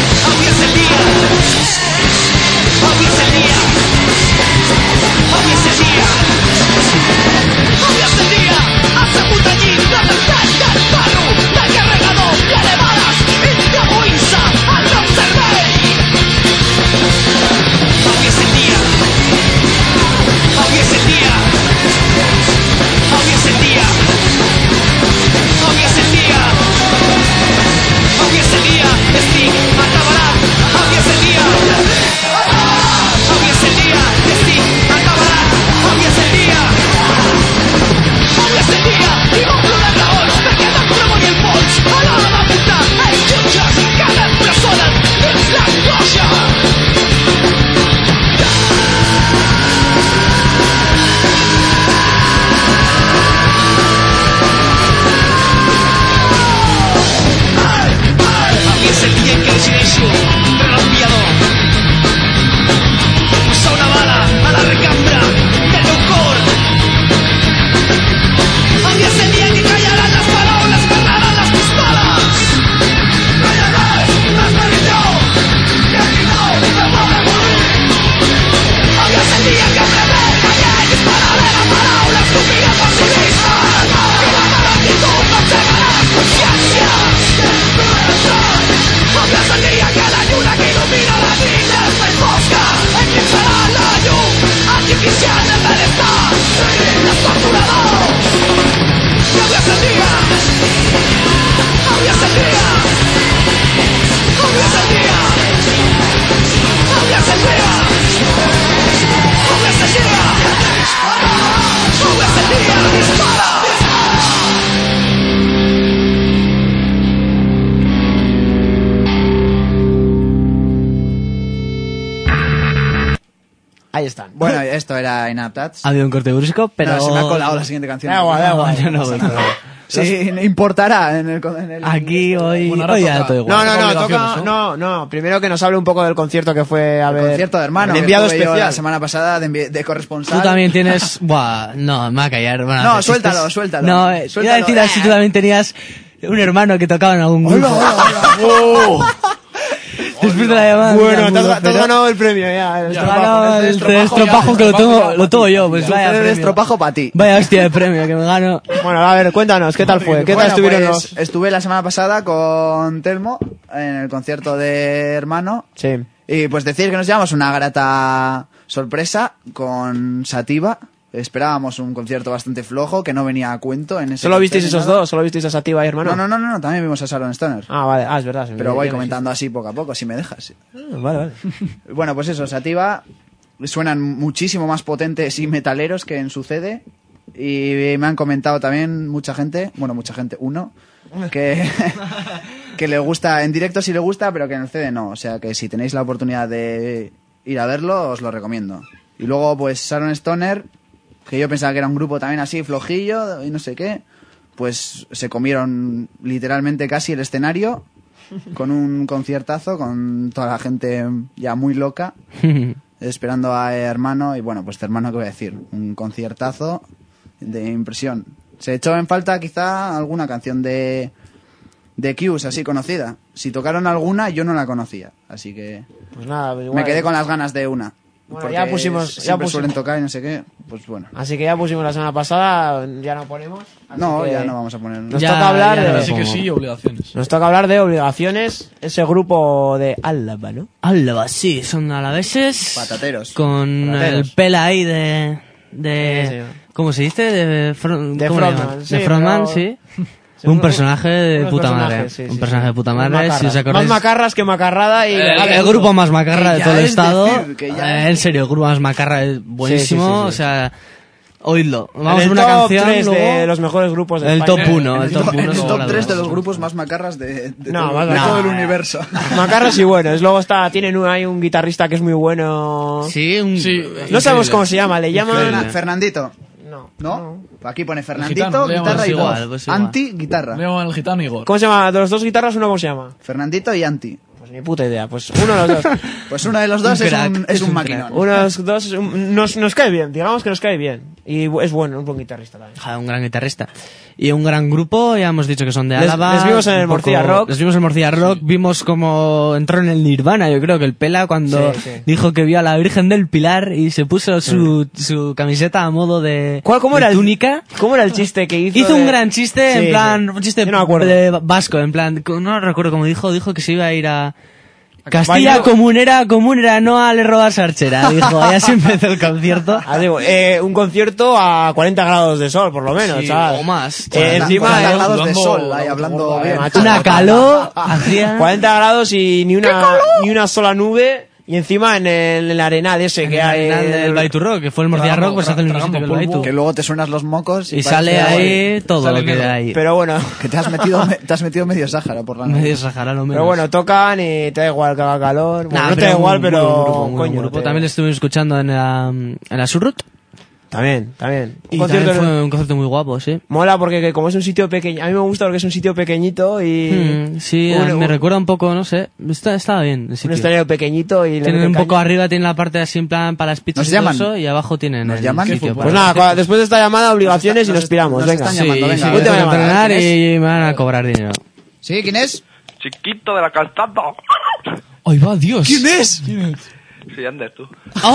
Ahí están. Bueno, esto era Inaptats. Ha habido un corte brusco, pero... No, se me ha colado la siguiente canción. Da igual, da igual. Yo no voy, pero- Sí, importará en el... En el Aquí hoy... Bueno, ahora hoy ya toca. todo igual. No, no, no, Obligaciones, toca, ¿no? no, no, primero que nos hable un poco del concierto que fue a El ver. concierto de hermano. El que enviado estuve yo especial. la semana pasada de, envi- de corresponsal. Tú también tienes... Buah, no, me va a callar. Bueno, No, hacer suéltalo, chistes. suéltalo. No, eh, Suéltalo. iba a decir así, tú también tenías un hermano que tocaba en algún grupo. Oh. Después de la llamada... Bueno, mira, te has, mudo, te has pero- ganado el premio ya. El Te has estropajo. ganado el estropajo estropajo ya, que lo estropajo tengo, ya, lo tengo yo, pues El vaya de premio. estropajo para ti. Vaya hostia de premio que me gano. Bueno, a ver, cuéntanos, ¿qué tal fue? ¿Qué tal Bueno, estuvieron pues, los...? Estuve la semana pasada con Telmo en el concierto de Hermano. Sí. Y pues decir que nos llevamos una grata sorpresa con Sativa. Esperábamos un concierto bastante flojo, que no venía a cuento en ese ¿Solo visteis concierto ni esos nada. dos? ¿Solo visteis a Sativa y hermano? No, no, no, no, no, también vimos a Sharon Stoner. Ah, vale, ah, es verdad. se me- Pero voy ya me comentando así poco a poco, si me dejas. dijiste. Ah, vale, vale. Bueno, pues eso, Sativa suenan muchísimo más potentes y metaleros que en su C D. Y me han comentado también mucha gente, bueno, mucha gente, uno, que, que le gusta, en directo sí le gusta, pero que en el C D no. O sea que si tenéis la oportunidad de ir a verlo, os lo recomiendo. Y luego, pues Sharon Stoner, que yo pensaba que era un grupo también así flojillo y no sé qué, pues se comieron literalmente casi el escenario con un conciertazo, con toda la gente ya muy loca, esperando a Hermano. Y bueno, pues Hermano, ¿qué voy a decir? Un conciertazo de impresión. Se echó en falta quizá alguna canción de, de Q's así conocida. Si tocaron alguna, yo no la conocía, así que Pues nada, pues igual. me quedé con las ganas de una. Bueno, Porque ya pusimos- siempre ya pusimos- suelen tocar y no sé qué, pues bueno. Así que ya pusimos la semana pasada, ya no ponemos. así No, que ya no vamos a poner. Nos Ya, toca hablar ya de... lo Así que pongo. sí, obligaciones. Nos toca hablar de Obligaciones, ese grupo de Álava, ¿no? Álava, sí, son alaveses. Patateros. Con Patateros. el pela ahí de... de Sí, sí. ¿Cómo se dice? De, fron- De ¿cómo le frontman, llaman? sí, de frontman, pero- sí. Sí, Un unos- personaje de unos puta madre. personajes, sí, un sí, personaje sí. de puta Más madre. Si macarras. os acordáis... Más macarras que macarrada y... El, legales. el grupo más macarra Que de ya todo el es estado. decir, que ya Eh, es- en serio, el grupo más macarra es buenísimo. Sí, sí, sí, sí. O sea, oídlo. Vamos En a el una top canción. tres luego... de los mejores grupos de El España. top uno. En El el, top top, en uno. el luego top la tres de hablamos. los grupos más macarras de, de No, todo, más de macarras. todo el universo. Macarras y buenos. Luego está, tienen un, hay un guitarrista que es muy bueno. Sí, un... Sí, No sabemos cómo se llama, le llaman... Fernan- Fernandito. No. ¿No? Aquí pone Fernandito, gitano, le llaman guitarra y así, voz. igual, pues igual. Anti-guitarra. Le llaman el gitano Igor. ¿Cómo se llama? De los dos guitarras, uno cómo se llama. Fernandito y Anti. Pues ni puta idea. Pues uno de los dos. Pues uno de los dos Un es crack, un, es es un un maquinón. Uno de los dos es un- nos, nos cae bien, digamos que nos cae bien. Y es bueno, un buen guitarrista también. Ja, un gran guitarrista. Y un gran grupo, ya hemos dicho que son de Les- Álava. les vimos en el un poco- Morcilla Rock. Les vimos en el Morcilla Rock, vimos como entró en el Nirvana, yo creo que el Pela cuando Sí, sí. dijo que vio a la Virgen del Pilar y se puso su, su camiseta a modo de, ¿Cuál, cómo de era el- túnica. ¿Cómo era el chiste que hizo? Hizo de- un gran chiste, Sí, en plan, sí. un chiste Yo no me acuerdo. de vasco, en plan, no recuerdo cómo dijo, dijo que se iba a ir a Castilla Baño- comunera, comunera, no a le robar sarchera, dijo, ahí así empezó el concierto. Ah, digo, eh, un concierto a cuarenta grados de sol, por lo menos, Sí, ¿sabes? o más. Eh, encima, cuarenta eh, grados de hablando- sol, ahí hablando bien. macho. Una calor, hacía... cuarenta grados y ni una, ni una sola nube. Y encima en el, en el arenal ese que el hay. final del Baitu Rock, que fue el Morcilla Tragando- Rock, pues hace el mismo tragando sitio que el polvo. Baitu. Que luego te suenas los mocos Y parece sale que- ahí todo Sale lo que negro. hay ahí. Pero bueno, Que te has metido, te has metido medio Sáhara por la noche. Medio Sahara, lo menos. pero bueno, tocan y te da igual que haga calor. Bueno, Nah, no te pero da igual, un pero. muy buen grupo, muy buen coño, grupo. te- También lo estuve escuchando en la, en la Surrut. También, también. Y Un concierto también fue un concierto muy guapo, sí. mola porque que como es un sitio pequeño. A mí me gusta porque es un sitio pequeñito y. Hmm, sí, a un- mí me un- recuerda un poco, no sé. Está, estaba bien el Un sitio. escenario pequeñito y le Tienen meten un poco caña. arriba, tienen la parte así en plan para las pizzas ¿Nos y todo llaman? eso, y abajo tienen ¿Nos el llaman? sitio Pues Pues para- nada, cua- después de esta llamada, obligaciones y nos piramos. nos Venga. están Sí, llamando, sí, venga. voy Última a llamada, entrenar ¿quién es? y me van a cobrar dinero. ¿Sí? ¿Quién es? Chiquito de la calzada. ¡Ay, va, Dios! ¿Quién es? Sí, Ander, tú.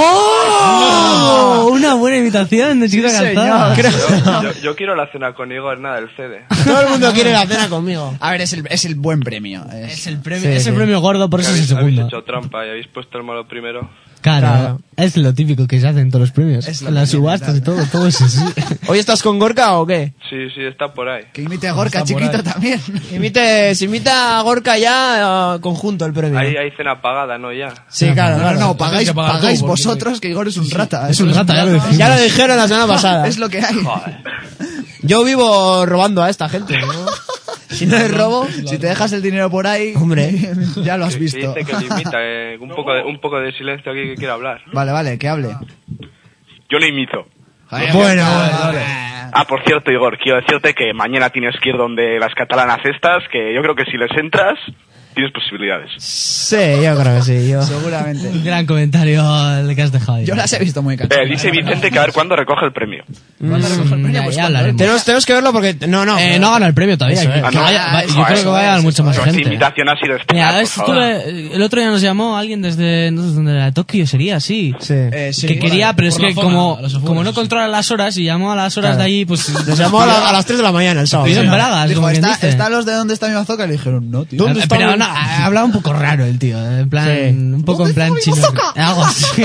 ¡Oh! Una buena invitación de Chiquito Sí, Calzada. señor. Yo, yo, yo quiero la cena con Igor, nada, el C D. Todo el mundo quiere la cena conmigo. A ver, es el, es el buen premio. Es, Es el premio, Sí, es el sí. premio gordo, por eso es el habéis, habéis segundo. hecho trampa y habéis puesto el malo primero. Claro, Claro. es lo típico que se hace en todos los premios. Es lo En las que tiene, subastas y claro. todo, todo eso, sí. ¿Hoy estás con Gorka o qué? Sí, sí, está por ahí. que imite a Gorka, Está por chiquito ahí. también. Imite, si imita a Gorka ya, eh, conjunto el premio. Hay, hay cena pagada, ¿no? Ya. Sí, claro, No, claro. no, pagáis, que pagar pagáis tú, porque- vosotros, que Igor es un rata. Es un rata, ya lo decimos. Ya lo dijeron la semana pasada. Es lo que hay. Yo vivo robando a esta gente, ¿no? Si no es robo, si te dejas el dinero por ahí, hombre, ya lo has Que visto. dice que limita, eh, un, poco de, un poco de silencio aquí que quiero hablar. Vale, vale, que hable. Yo no imito. Bueno, bueno, vale. Ah, por cierto, Igor, quiero decirte que mañana tienes que ir donde las catalanas estas, que yo creo que si les entras, tienes posibilidades. Sí, yo creo que sí. Yo. Seguramente. Un gran comentario el que has dejado ahí. Yo las he visto muy cansadas. Eh, dice Vicente que a ver cuándo recoge el premio. ¿Cuándo recoge el premio? Pues ya cuando- hablaremos. Tenemos, tenemos que verlo porque... No, no. Eh, no ha ganado el premio todavía. Eso que- es. que vaya- Ah, va- eso, yo creo eso que va a es, haber mucha más Esa gente. invitación ha sido estelar, Mira, por ves, tú favor. le- el otro día nos llamó alguien desde, no sé dónde era, Tokio, sería, sí. Sí. Eh, sí, que quería, vale. pero es Por la que zona, como, a los afueras, como no sí. controla las horas y llamó a las horas Claro. de allí, pues... Nos llamó a, la- a las tres de la mañana el sábado. Pidió Sí. en bragas, Dijo, como quien ¿está, dice. ¿están los de dónde está mi bazooka? Y le dijeron, no, tío. ¿Dónde Eh, está pero mi- no, ha- hablaba un poco raro el tío, en plan, Sí. un poco en plan chino. Algo así.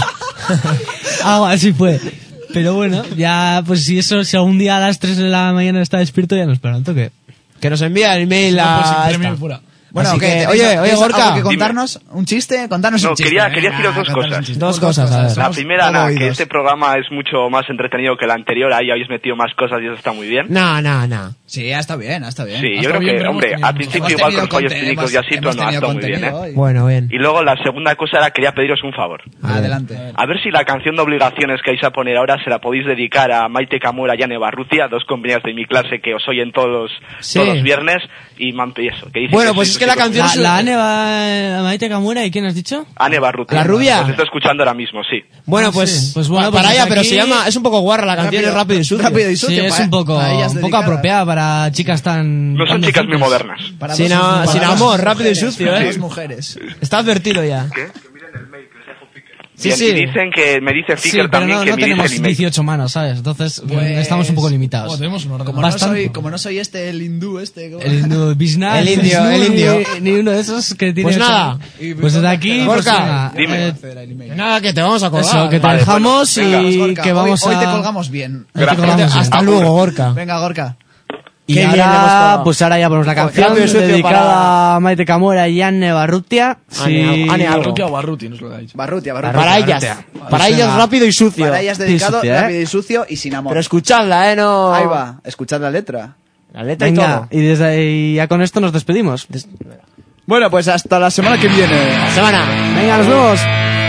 Algo así fue. Pero bueno, ya, pues si eso, si algún día a las tres de la mañana está despierto, ya nos espera un toque. Que nos envía el email No, pues sin a... premio esta. fuera. Bueno, Así ¿qué? que, ¿Tenéis- oye, tenéis oye, Gorka. algo que contarnos? ¿Un chiste? Contarnos No, un chiste. quería, quería Venga, deciros dos contarnos cosas. un chiste. Dos cosas, a ver. La Estamos primera, todo nada, que oídos. este programa es mucho más entretenido que el anterior. Ahí habéis metido más cosas y eso está muy bien. No, no, no. Sí, ya está bien, ya está bien. Sí, Hasta yo creo bien, que, pero hemos hombre, tenido al mucho. principio Hemos igual tenido con fallos conte- técnicos y hemos- así, pero hemos no, ha tenido estado muy bien, ¿eh? contenido hoy. Bueno, bien. Y luego la segunda cosa era, quería pediros un favor. Adelante. A ver si la canción de obligaciones que vais a poner ahora se la podéis dedicar a Maite Kamura y Anne Barrutia, dos compañeras de mi clase que os oyen todos los, Sí. todos los viernes, y man- y eso. Que dicen Bueno, que pues sois es que la chicos- canción La, es- la Ane va a Maite Kamura, ¿y quién has dicho? Anne Barrutia. ¿La rubia? Os está escuchando ahora mismo, sí. Bueno, Ah, pues, sí. Pues bueno, pa- pues para ella, desde pero aquí- se llama... Es un poco guarra la canción, es rápido y sucio. Rápido y Sí, sucio. es para- un poco, para ellas un poco dedicada. apropiada para chicas tan... No son tan chicas muy decentes. modernas. Para Sin, dos- a- para sin dos amor, rápido y mujeres, sucio, para ¿eh? dos mujeres. Está advertido ya. ¿Qué? Sí, Bien, sí. y dicen que, me dice Sí, Ficker pero también no, que no me dice tenemos el email. dieciocho manos, ¿sabes? Entonces Pues- estamos un poco limitados. Oh, tenemos un Como ordenador. no, Bastante. soy, como no soy este, el hindú este. ¿cómo? El indio Bisna, El indio, Bisnu, el indio. Ni, ni uno de esos que tiene... Pues ocho- nada. Pues desde aquí... pues Gorka, venga, dime. eh, Nada, que te vamos a colgar. eso, que te Vale, dejamos bueno, venga, y Gorka, que vamos hoy, a... hoy te colgamos bien. hoy te Gracias. colgamos Hasta bien. luego, Gorka. Venga, Gorka. Y Qué bien le hemos ahora, colgado. pues ahora ya ponemos la canción Rápido y sucio dedicada para- a Maite Kamura y Anne Barrutia. Ane- Ane algo. Barrutia o Barruti, no es lo que ha dicho. Barrutia, Barrutia. Para ellas. Para Pues ellas venga. rápido y sucio. Para ellas dedicado, sucio, ¿eh? rápido y sucio y sin amor. Pero escuchadla, ¿eh? No... Ahí va, escuchad la letra. La letra y Venga, todo. y desde ahí ya con esto nos despedimos. Bueno, pues hasta la semana que viene. La semana. Venga, nos vemos.